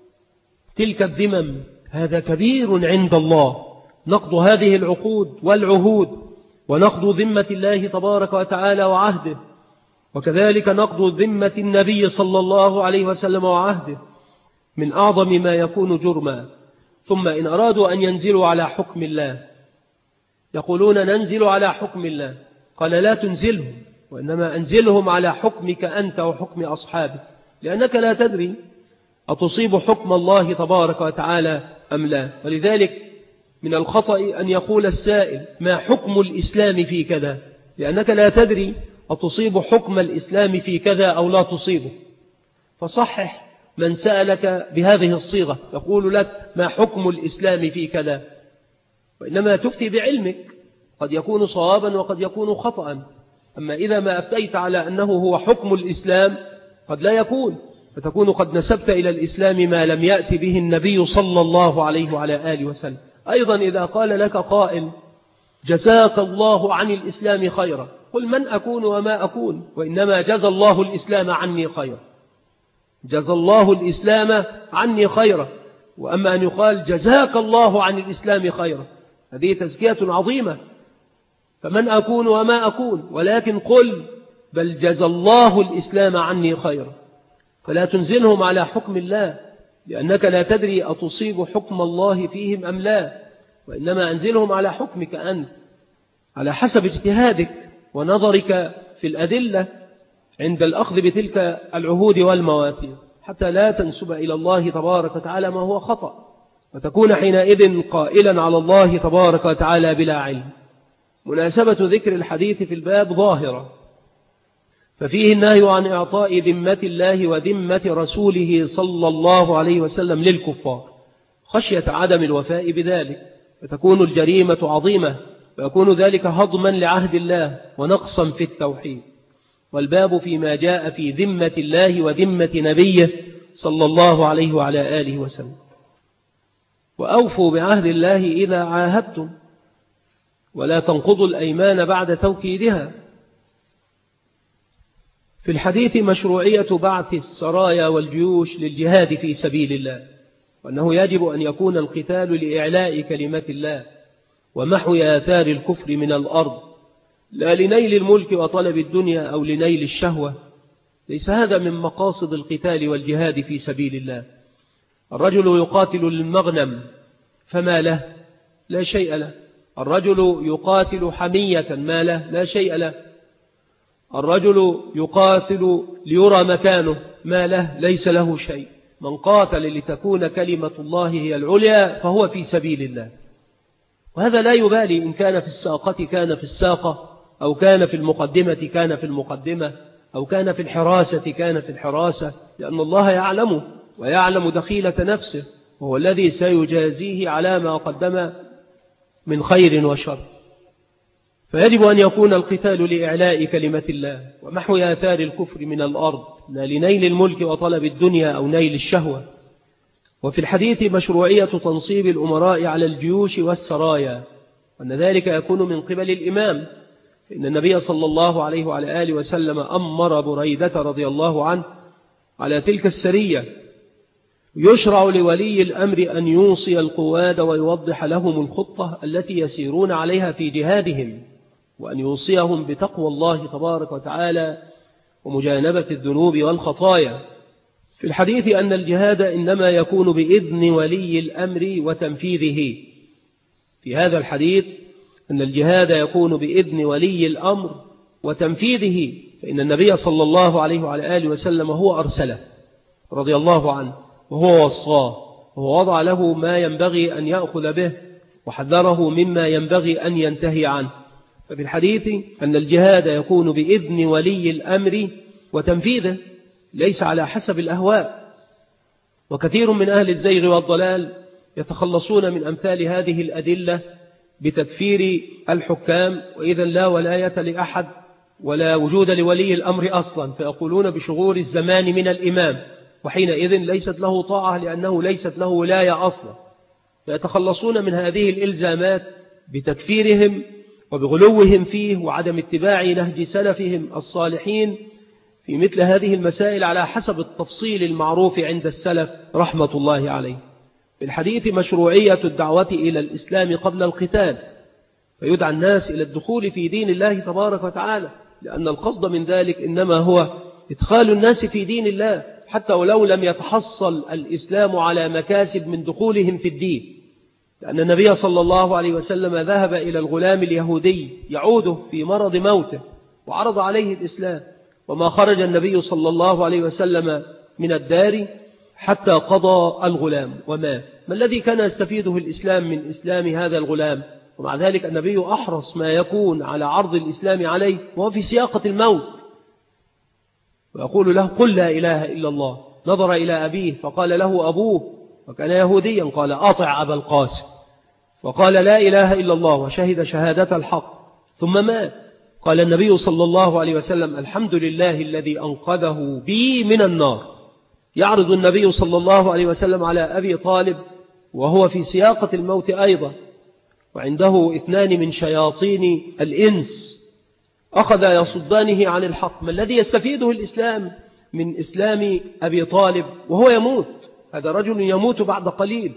تلك الذمم. هذا كبير عند الله، نقض هذه العقود والعهود، ونقض ذمة الله تبارك وتعالى وعهده، وكذلك نقض ذمة النبي صلى الله عليه وسلم وعهده، من أعظم ما يكون جرما. ثم إن أرادوا أن ينزلوا على حكم الله يقولون: ننزل على حكم الله. قال: لا تنزلهم، وإنما أنزلهم على حكمك أنت وحكم أصحابك، لأنك لا تدري أتصيب حكم الله تبارك وتعالى أم لا. ولذلك من الخطأ أن يقول السائل: ما حكم الإسلام في كذا؟ لأنك لا تدري أتصيب حكم الإسلام في كذا أو لا تصيبه. فصحح من سألك بهذه الصيغة، يقول لك: ما حكم الإسلام في كذا؟ وإنما تفتي بعلمك، قد يكون صوابا وقد يكون خطأ. أما إذا ما أفتيت على أنه هو حكم الإسلام قد لا يكون، فتكون قد نسبت إلى الإسلام ما لم يأتي به النبي صلى الله عليه وعلى آله وسلم. أيضا إذا قال لك قائل: جزاك الله عن الإسلام خيرا، قل: من أكون وما أكون، وإنما جزى الله الإسلام عني خيرا. جزى الله الإسلام عني خيرا. وأما أن يقال جزاك الله عن الإسلام خيرا، هذه تزكية عظيمة. فمن أكون وما أكون، ولكن قل: بل جزى الله الإسلام عني خيرا. فلا تنزلهم على حكم الله، لأنك لا تدري أتصيب حكم الله فيهم أم لا، وإنما أنزلهم على حكمك أنت على حسب اجتهادك ونظرك في الأدلة عند الأخذ بتلك العهود والمواثيق، حتى لا تنسب إلى الله تبارك وتعالى ما هو خطأ، وتكون حينئذ قائلا على الله تبارك وتعالى بلا علم. مناسبة ذكر الحديث في الباب ظاهرة، ففيه النهي عن إعطاء ذمة الله وذمة رسوله صلى الله عليه وسلم للكفار، خشية عدم الوفاء بذلك، فتكون الجريمة عظيمة، ويكون ذلك هضما لعهد الله ونقصا في التوحيد. والباب فيما جاء في ذمة الله وذمة نبيه صلى الله عليه وعلى آله وسلم. وأوفوا بعهد الله إذا عاهدتم، ولا تنقضوا الأيمان بعد توكيدها. في الحديث مشروعية بعث السرايا والجيوش للجهاد في سبيل الله، وأنه يجب أن يكون القتال لإعلاء كلمة الله ومحو آثار الكفر من الأرض، لا لنيل الملك وطلب الدنيا أو لنيل الشهوة. ليس هذا من مقاصد القتال والجهاد في سبيل الله. الرجل يقاتل للمغنم فما له؟ لا شيء له. الرجل يقاتل حمية ما له؟ لا شيء له. الرجل يقاتل ليرى مكانه ما له؟ ليس له شيء. من قاتل لتكون كلمة الله هي العليا فهو في سبيل الله. وهذا لا يبالي إن كان في الساقة كان في الساقة، أو كان في المقدمة كان في المقدمة، أو كان في الحراسة كان في الحراسة، لأن الله يعلمه ويعلم دخيلة نفسه، وهو الذي سيجازيه على ما قدم من خير وشر. فيجب أن يكون القتال لإعلاء كلمة الله ومحو آثار الكفر من الأرض، لا لنيل الملك وطلب الدنيا أو نيل الشهوة. وفي الحديث مشروعية تنصيب الأمراء على الجيوش والسرايا، وأن ذلك يكون من قبل الإمام، فإن النبي صلى الله عليه وعلى آله وسلم أمر بريدة رضي الله عنه على تلك السرية. يشرع لولي الأمر أن يوصي القواد ويوضح لهم الخطة التي يسيرون عليها في جهادهم، وأن يوصيهم بتقوى الله تبارك وتعالى ومجانبة الذنوب والخطايا. في الحديث أن الجهاد إنما يكون بإذن ولي الأمر وتنفيذه. في هذا الحديث أن الجهاد يكون بإذن ولي الأمر وتنفيذه، فإن النبي صلى الله عليه وعلى آله وسلم هو أرسله رضي الله عنه، وهو وصاه، وهو وضع له ما ينبغي أن يأخذ به وحذره مما ينبغي أن ينتهي عنه. ففي الحديث أن الجهاد يكون بإذن ولي الأمر وتنفيذه، ليس على حسب الأهواء. وكثير من أهل الزيغ والضلال يتخلصون من أمثال هذه الأدلة بتكفير الحكام، وإذا لا ولاية لأحد ولا وجود لولي الأمر أصلا، فيقولون بشغور الزمان من الإمام، وحينئذ ليست له طاعة لأنه ليست له ولاية أصلا. فيتخلصون من هذه الإلزامات بتكفيرهم وبغلوهم فيه وعدم اتباع نهج سلفهم الصالحين في مثل هذه المسائل على حسب التفصيل المعروف عند السلف رحمة الله عليه. في الحديث مشروعية الدعوة إلى الإسلام قبل القتال، فيدعى الناس إلى الدخول في دين الله تبارك وتعالى، لأن القصد من ذلك إنما هو إدخال الناس في دين الله، حتى ولو لم يتحصل الإسلام على مكاسب من دخولهم في الدين. لأن النبي صلى الله عليه وسلم ذهب إلى الغلام اليهودي يعوده في مرض موته وعرض عليه الإسلام، وما خرج النبي صلى الله عليه وسلم من الدار حتى قضى الغلام ومات. ما الذي كان يستفيده الإسلام من إسلام هذا الغلام؟ ومع ذلك النبي أحرص ما يكون على عرض الإسلام عليه وهو في سياقة الموت، ويقول له قل لا إله إلا الله. نظر إلى أبيه فقال له أبوه وكان يهوديا قال أطع أبا القاسم، وقال لا إله إلا الله وشهد شهادة الحق ثم مات. قال النبي صلى الله عليه وسلم الحمد لله الذي أنقذه بي من النار. يعرض النبي صلى الله عليه وسلم على أبي طالب وهو في سياقة الموت أيضا، وعنده 2 من شياطين الإنس أخذ يصدانه عن الحق. ما الذي يستفيده الإسلام من إسلام أبي طالب وهو يموت؟ هذا رجل يموت بعد قليل،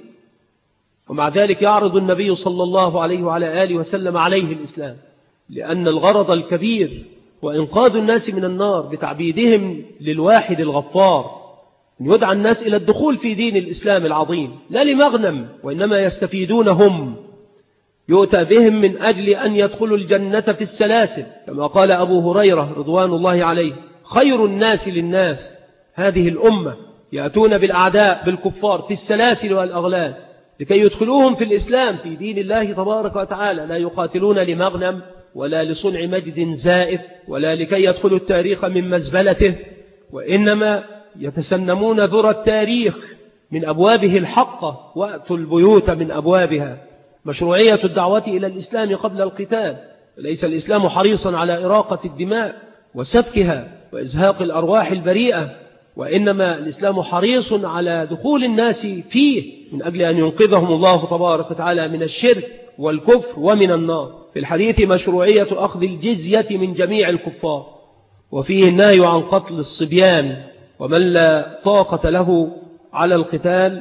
ومع ذلك يعرض النبي صلى الله عليه وعلى آله وسلم عليه الإسلام، لأن الغرض الكبير وإنقاذ الناس من النار بتعبيدهم للواحد الغفار، أن يدعى الناس إلى الدخول في دين الإسلام العظيم، لا لمغنم، وإنما يستفيدون هم، يؤتى بهم من أجل أن يدخلوا الجنة في السلاسل، كما قال أبو هريرة رضوان الله عليه خير الناس للناس هذه الأمة يأتون بالأعداء بالكفار في السلاسل والأغلال لكي يدخلوهم في الإسلام في دين الله تبارك وتعالى، لا يقاتلون لمغنم ولا لصنع مجد زائف ولا لكي يدخلوا التاريخ من مزبلته، وإنما يتسنمون ذرى التاريخ من أبوابه الحقة، وأتوا البيوت من أبوابها. مشروعية الدعوة إلى الإسلام قبل القتال، ليس الإسلام حريصا على إراقة الدماء وسفكها وإزهاق الأرواح البريئة، وإنما الإسلام حريص على دخول الناس فيه من أجل أن ينقذهم الله تبارك وتعالى من الشرك والكفر ومن النار. في الحديث مشروعية أخذ الجزية من جميع الكفار، وفيه النهي عن قتل الصبيان ومن لا طاقة له على القتال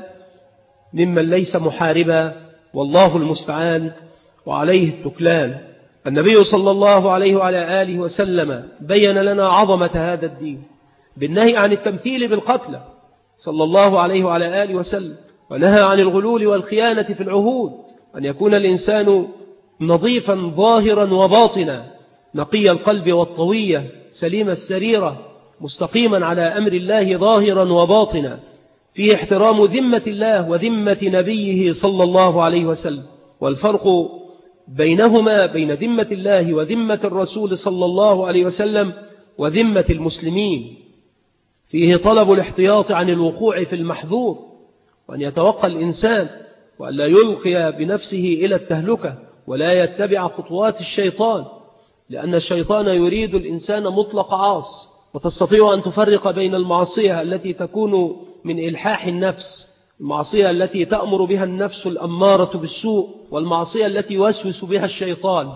ممن ليس محاربا، والله المستعان وعليه التكلان. النبي صلى الله عليه وعلى آله وسلم بين لنا عظمة هذا الدين بالنهي عن التمثيل بالقتلى صلى الله عليه وعلى آله وسلم، ونهى عن الغلول والخيانة في العهود، أن يكون الإنسان نظيفا ظاهرا وباطنا، نقي القلب والطوية، سليم السريرة، مستقيما على أمر الله ظاهرا وباطنا، فيه احترام ذمة الله وذمة نبيه صلى الله عليه وسلم. والفرق بينهما بين ذمة الله وذمة الرسول صلى الله عليه وسلم وذمة المسلمين، فيه طلب الاحتياط عن الوقوع في المحظور، وأن يتوقى الإنسان وأن لا يلقي بنفسه إلى التهلكة ولا يتبع خطوات الشيطان، لأن الشيطان يريد الإنسان مطلق عاص. وتستطيع أن تفرق بين المعصية التي تكون من إلحاح النفس، المعصية التي تأمر بها النفس الأمارة بالسوء، والمعصية التي يوسوس بها الشيطان.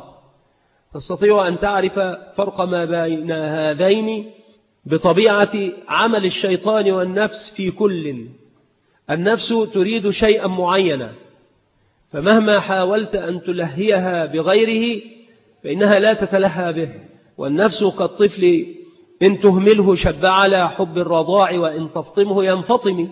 تستطيع أن تعرف فرق ما بين هذين بطبيعة عمل الشيطان والنفس في كل. النفس تريد شيئا معينا، فمهما حاولت أن تلهيها بغيره فإنها لا تتلهى به. والنفس كالطفل إن تهمله شب على حب الرضاع وإن تفطمه ينفطم.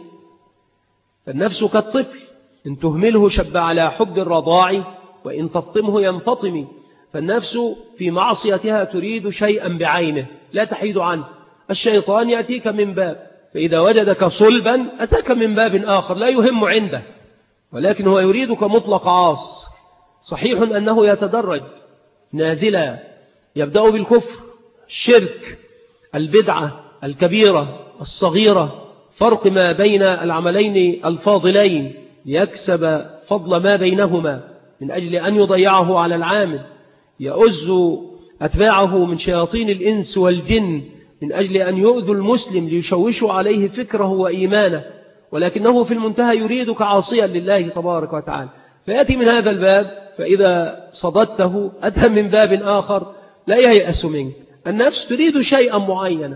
فالنفس كالطفل إن تهمله شب على حب الرضاع وإن تفطمه ينفطم. فالنفس في معصيتها تريد شيئا بعينه لا تحيد عنه. الشيطان يأتيك من باب، فإذا وجدك صلبا أتاك من باب آخر لا يهم عنده، ولكن هو يريدك مطلق عاص. صحيح أنه يتدرج نازلا، يبدأ بالكفر، الشرك، البدعة الكبيرة الصغيرة، فرق ما بين العملين الفاضلين ليكسب فضل ما بينهما من أجل أن يضيعه على العامل، يؤز أتباعه من شياطين الإنس والجن من أجل أن يؤذوا المسلم ليشوشوا عليه فكره وإيمانه، ولكنه في المنتهى يريدك عاصيا لله تبارك وتعالى. فيأتي من هذا الباب، فإذا صددته أتى من باب آخر لا ييأس منك. النفس تريد شيئا معينا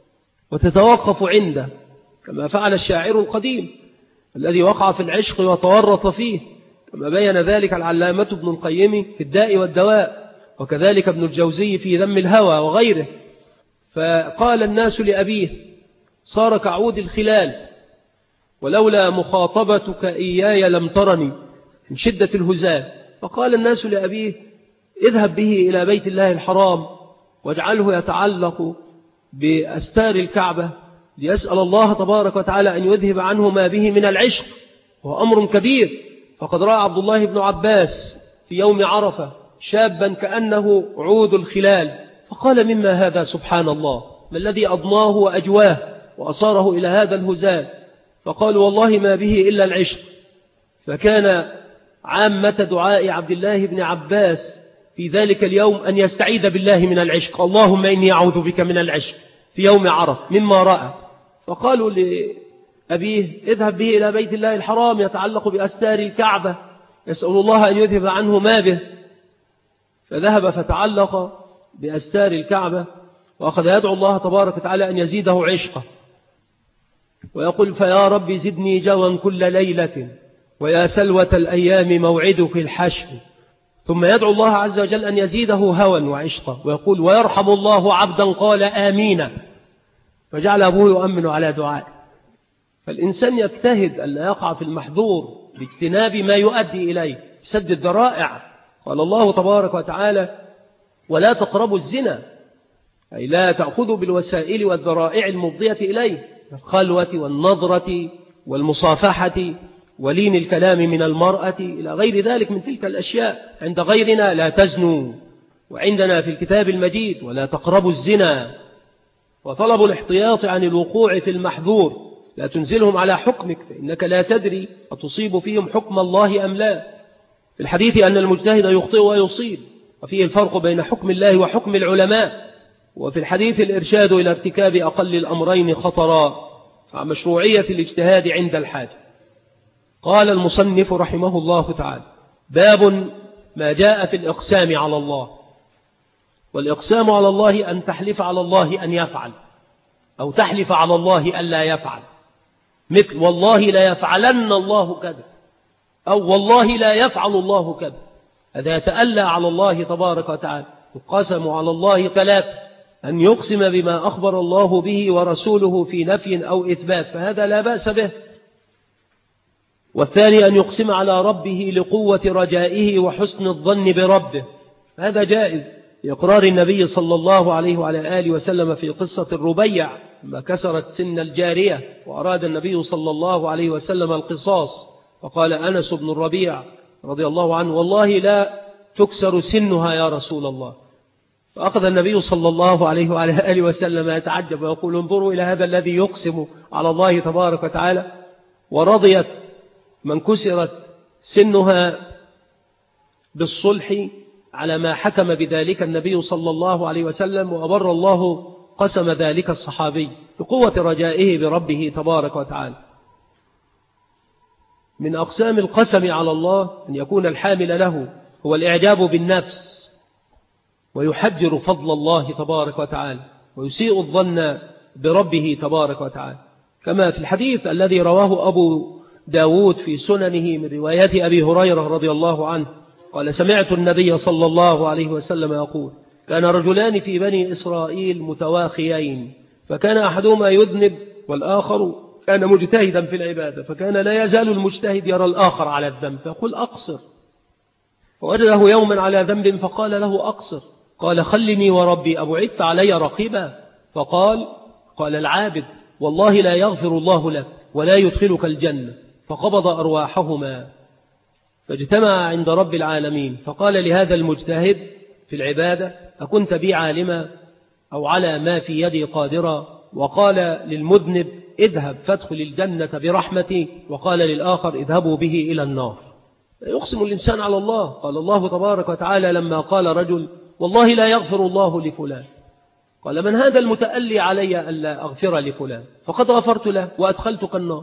وتتوقف عنده، كما فعل الشاعر القديم الذي وقع في العشق وتورط فيه، كما بين ذلك العلامة ابن القيم في الداء والدواء، وكذلك ابن الجوزي في ذم الهوى وغيره. فقال الناس لأبيه: صار كعود الخلال، ولولا مخاطبتك إياي لم ترني، من شدة الهزال. فقال الناس لأبيه: اذهب به إلى بيت الله الحرام واجعله يتعلق بأستار الكعبة ليسأل الله تبارك وتعالى أن يذهب عنه ما به من العشق، وهو أمر كبير. فقد رأى عبد الله بن عباس في يوم عرفة شابا كأنه عود الخلال، فقال: مما هذا سبحان الله، ما الذي أضناه وأجواه وأصاره إلى هذا الهزال؟ فقالوا: والله ما به إلا العشق. فكان عامة دعاء عبد الله بن عباس في ذلك اليوم أن يستعيذ بالله من العشق، اللهم إني أعوذ بك من العشق، في يوم عرف مما رأى. فقالوا لأبيه: اذهب به إلى بيت الله الحرام يتعلق بأستار الكعبة يسأل الله أن يذهب عنه ما به. فذهب فتعلق بأستار الكعبة وأخذ يدعو الله تبارك وتعالى أن يزيده عشقه، ويقول: فيا رب زدني جوا كل ليلة، ويا سلوة الأيام موعدك الحشر. ثم يدعو الله عز وجل أن يزيده هوى وعشقه، ويقول: ويرحم الله عبدا قال آمين. فجعل أبوه يؤمن على دعائه. فالإنسان يجتهد أن لا يقع في المحظور باجتناب ما يؤدي إليه، سد الذرائع. قال الله تبارك وتعالى: ولا تقربوا الزنا، أي لا تأخذوا بالوسائل والذرائع المفضية إليه، الخلوة والنظرة والمصافحة ولين الكلام من المرأة إلى غير ذلك من تلك الأشياء. عند غيرنا لا تزنوا، وعندنا في الكتاب المجيد ولا تقربوا الزنا. وطلب الاحتياط عن الوقوع في المحظور، لا تنزلهم على حكمك، فإنك لا تدري أتصيب فيهم حكم الله أم لا. في الحديث أن المجتهد يخطئ ويصيب، وفيه الفرق بين حكم الله وحكم العلماء. وفي الحديث الإرشاد إلى ارتكاب أقل الأمرين خطرا، عن مشروعية الاجتهاد عند الحاجة. قال المصنف رحمه الله تعالى: باب ما جاء في الإقسام على الله. والإقسام على الله أن تحلف على الله أن يفعل، أو تحلف على الله أن لا يفعل، مثل والله لا يفعلن الله كذا، أو والله لا يفعل الله كذا. هذا يتألى على الله تبارك وتعالى. القسم على الله ثلاث: أن يقسم بما أخبر الله به ورسوله في نفي أو إثبات، فهذا لا بأس به. والثاني أن يقسم على ربه لقوة رجائه وحسن الظن بربه، هذا جائز، لإقرار النبي صلى الله عليه وعلى آله وسلم في قصة الربيع لما كسرت سن الجارية، وأراد النبي صلى الله عليه وسلم القصاص، فقال أنس بن الربيع رضي الله عنه: والله لا تكسر سنها يا رسول الله. فأخذ النبي صلى الله عليه وعلى آله وسلم يتعجب ويقول انظروا إلى هذا الذي يقسم على الله تبارك وتعالى، ورضيت من كسرت سنها بالصلح على ما حكم بذلك النبي صلى الله عليه وسلم، وأبر الله قسم ذلك الصحابي بقوة رجائه بربه تبارك وتعالى. من أقسام القسم على الله أن يكون الحامل له هو الإعجاب بالنفس ويحجر فضل الله تبارك وتعالى ويسيء الظن بربه تبارك وتعالى، كما في الحديث الذي رواه أبو داود في سننه من رواية أبي هريرة رضي الله عنه قال سمعت النبي صلى الله عليه وسلم يقول كان رجلان في بني إسرائيل متواخيين، فكان أحدهما يذنب والآخر كان مجتهدا في العبادة، فكان لا يزال المجتهد يرى الآخر على الذنب فيقول أقصر، فوجده يوما على ذنب فقال له أقصر، قال خلني وربي أبعدت علي رقيبا، قال العابد والله لا يغفر الله لك ولا يدخلك الجنة، فقبض أرواحهما فاجتمع عند رب العالمين، فقال لهذا المجتهد في العبادة أكنت بي عالما أو على ما في يدي قادرا، وقال للمذنب اذهب فادخل الجنة برحمتي، وقال للآخر اذهبوا به إلى النار. يقسم الإنسان على الله. قال الله تبارك وتعالى لما قال رجل والله لا يغفر الله لفلان، قال من هذا المتألي علي ألا أغفر لفلان، فقد غفرت له وأدخلتك النار.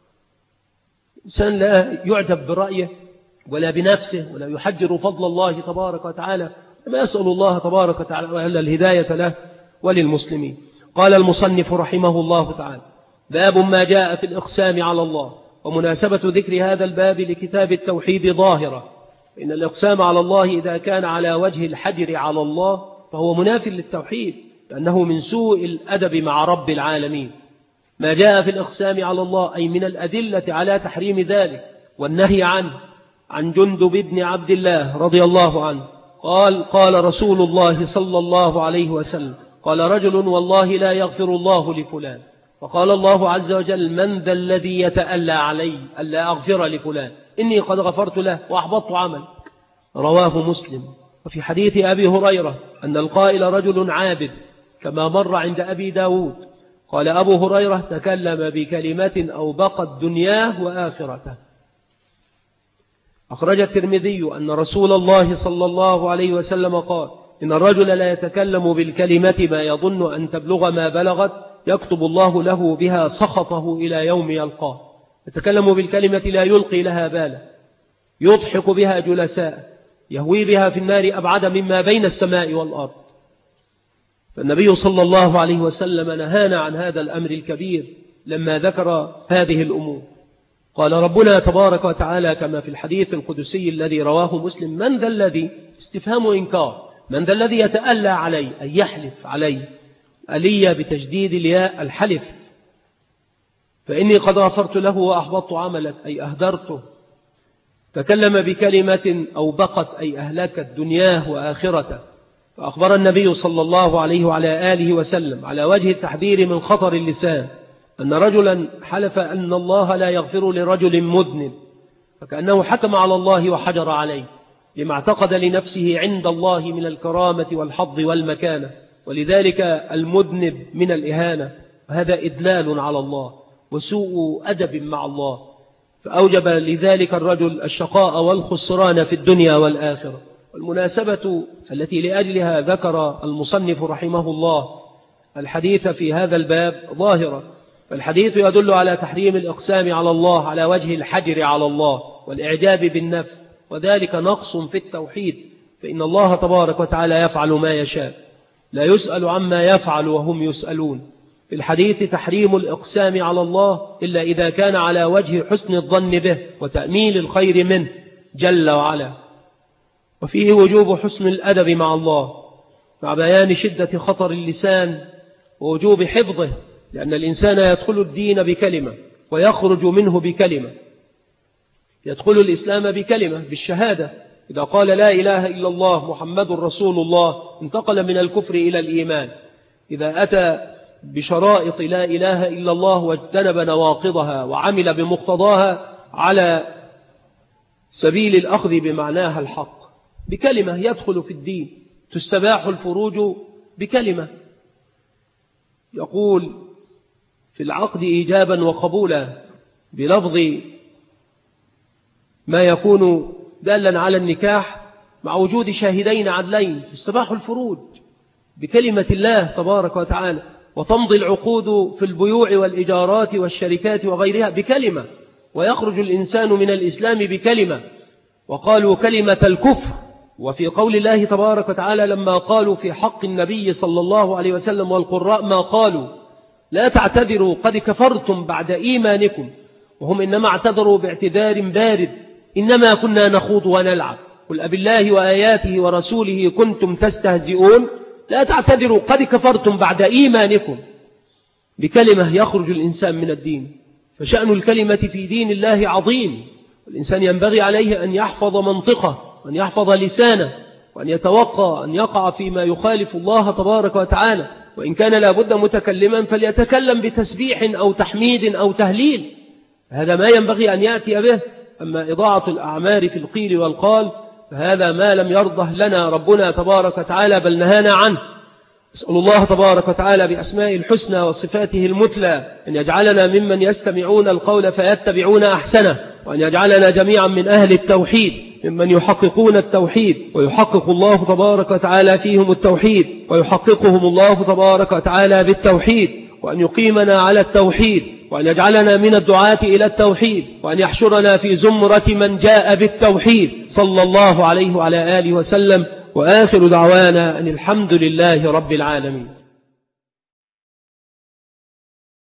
إنسان لا يعجب برأيه ولا بنفسه ولا يحجر فضل الله تبارك وتعالى، ما يسأل الله تبارك وتعالى وإلا الهداية له وللمسلمين. قال المصنف رحمه الله تعالى باب ما جاء في الإقسام على الله. ومناسبة ذكر هذا الباب لكتاب التوحيد ظاهرة، إن الإقسام على الله إذا كان على وجه الحجر على الله فهو مناف للتوحيد، لأنه من سوء الأدب مع رب العالمين. ما جاء في الإقسام على الله أي من الأدلة على تحريم ذلك والنهي عنه. عن جندب بن عبد الله رضي الله عنه قال رسول الله صلى الله عليه وسلم قال رجل والله لا يغفر الله لفلان، فقال الله عز وجل من ذا الذي يتألى علي ألا أغفر لفلان، إني قد غفرت له وأحبطت عمل. رواه مسلم. وفي حديث أبي هريرة أن القائل رجل عابد كما مر عند أبي داود، قال أبو هريرة تكلم بكلمة أو بقت دنياه وآخرته. أخرج الترمذي أن رسول الله صلى الله عليه وسلم قال إن الرجل لا يتكلم بالكلمة ما يظن أن تبلغ ما بلغت يكتب الله له بها سخطه إلى يوم يلقاه. يتكلم بالكلمة لا يلقي لها بالا، يضحك بها جلساء، يهوي بها في النار أبعد مما بين السماء والأرض. فالنبي صلى الله عليه وسلم نهانا عن هذا الأمر الكبير لما ذكر هذه الأمور. قال ربنا تبارك وتعالى كما في الحديث القدسي الذي رواه مسلم من ذا الذي استفهام إنكار، من ذا الذي يتألى علي أي يحلف علي، ألي بتجديد الياء الحلف، فإني قد غفرت له وأحبطت عملك أي أهدرته. تكلم بكلمة أو بقت أي أهلكت دنياه وآخرته. فأخبر النبي صلى الله عليه وعلى آله وسلم على وجه التحذير من خطر اللسان أن رجلا حلف أن الله لا يغفر لرجل مذنب، فكأنه حكم على الله وحجر عليه لما اعتقد لنفسه عند الله من الكرامة والحظ والمكانة، ولذلك المذنب من الإهانة، وهذا إدلال على الله وسوء أدب مع الله، فأوجب لذلك الرجل الشقاء والخسران في الدنيا والآخرة. والمناسبة التي لأجلها ذكر المصنف رحمه الله الحديث في هذا الباب ظاهرة، فالحديث يدل على تحريم الإقسام على الله على وجه الحجر على الله والإعجاب بالنفس، وذلك نقص في التوحيد، فإن الله تبارك وتعالى يفعل ما يشاء، لا يسأل عما يفعل وهم يسألون. في الحديث تحريم الإقسام على الله إلا إذا كان على وجه حسن الظن به وتأميل الخير منه جل وعلا، وفيه وجوب حسن الأدب مع الله مع بيان شدة خطر اللسان ووجوب حفظه، لأن الإنسان يدخل الدين بكلمة ويخرج منه بكلمة. يدخل الإسلام بكلمة بالشهادة، إذا قال لا إله إلا الله محمد رسول الله انتقل من الكفر إلى الإيمان. إذا أتى بشرائط لا إله إلا الله واجتنب نواقضها وعمل بمقتضاها على سبيل الأخذ بمعناها الحق بكلمة يدخل في الدين. تستباح الفروج بكلمة. يقول في العقد إيجابا وقبولا بلفظ ما يكون دالا على النكاح مع وجود شاهدين عدلين، تستباح الفروج بكلمة الله تبارك وتعالى، وتمضي العقود في البيوع والإجارات والشركات وغيرها بكلمة، ويخرج الإنسان من الإسلام بكلمة. وقالوا كلمة الكفر. وفي قول الله تبارك وتعالى لما قالوا في حق النبي صلى الله عليه وسلم والقراء ما قالوا لا تعتذروا قد كفرتم بعد إيمانكم، وهم إنما اعتذروا باعتذار بارد، إنما كنا نخوض ونلعب، قل أبالله وآياته ورسوله كنتم تستهزئون لا تعتذروا قد كفرتم بعد إيمانكم. بكلمة يخرج الإنسان من الدين. فشأن الكلمة في دين الله عظيم، والإنسان ينبغي عليه أن يحفظ منطقه، وأن يحفظ لسانه، وأن يتوقع أن يقع فيما يخالف الله تبارك وتعالى. وإن كان لابد متكلما فليتكلم بتسبيح أو تحميد أو تهليل، هذا ما ينبغي أن يأتي به. أما إضاعة الأعمار في القيل والقال فهذا ما لم يرضه لنا ربنا تبارك وتعالى بل نهانا عنه. أسأل الله تبارك وتعالى بأسمائه الحسنى وصفاته المثلى أن يجعلنا ممن يستمعون القول فيتبعون أحسنه، وأن يجعلنا جميعا من أهل التوحيد ممن يحققون التوحيد ويحقق الله تبارك وتعالى فيهم التوحيد ويحققهم الله تبارك وتعالى بالتوحيد، وأن يقيمنا على التوحيد، وأن يجعلنا من الدعاة إلى التوحيد، وأن يحشرنا في زمرة من جاء بالتوحيد صلى الله عليه وعلى آله وسلم. وآخر دعوانا أن الحمد لله رب العالمين.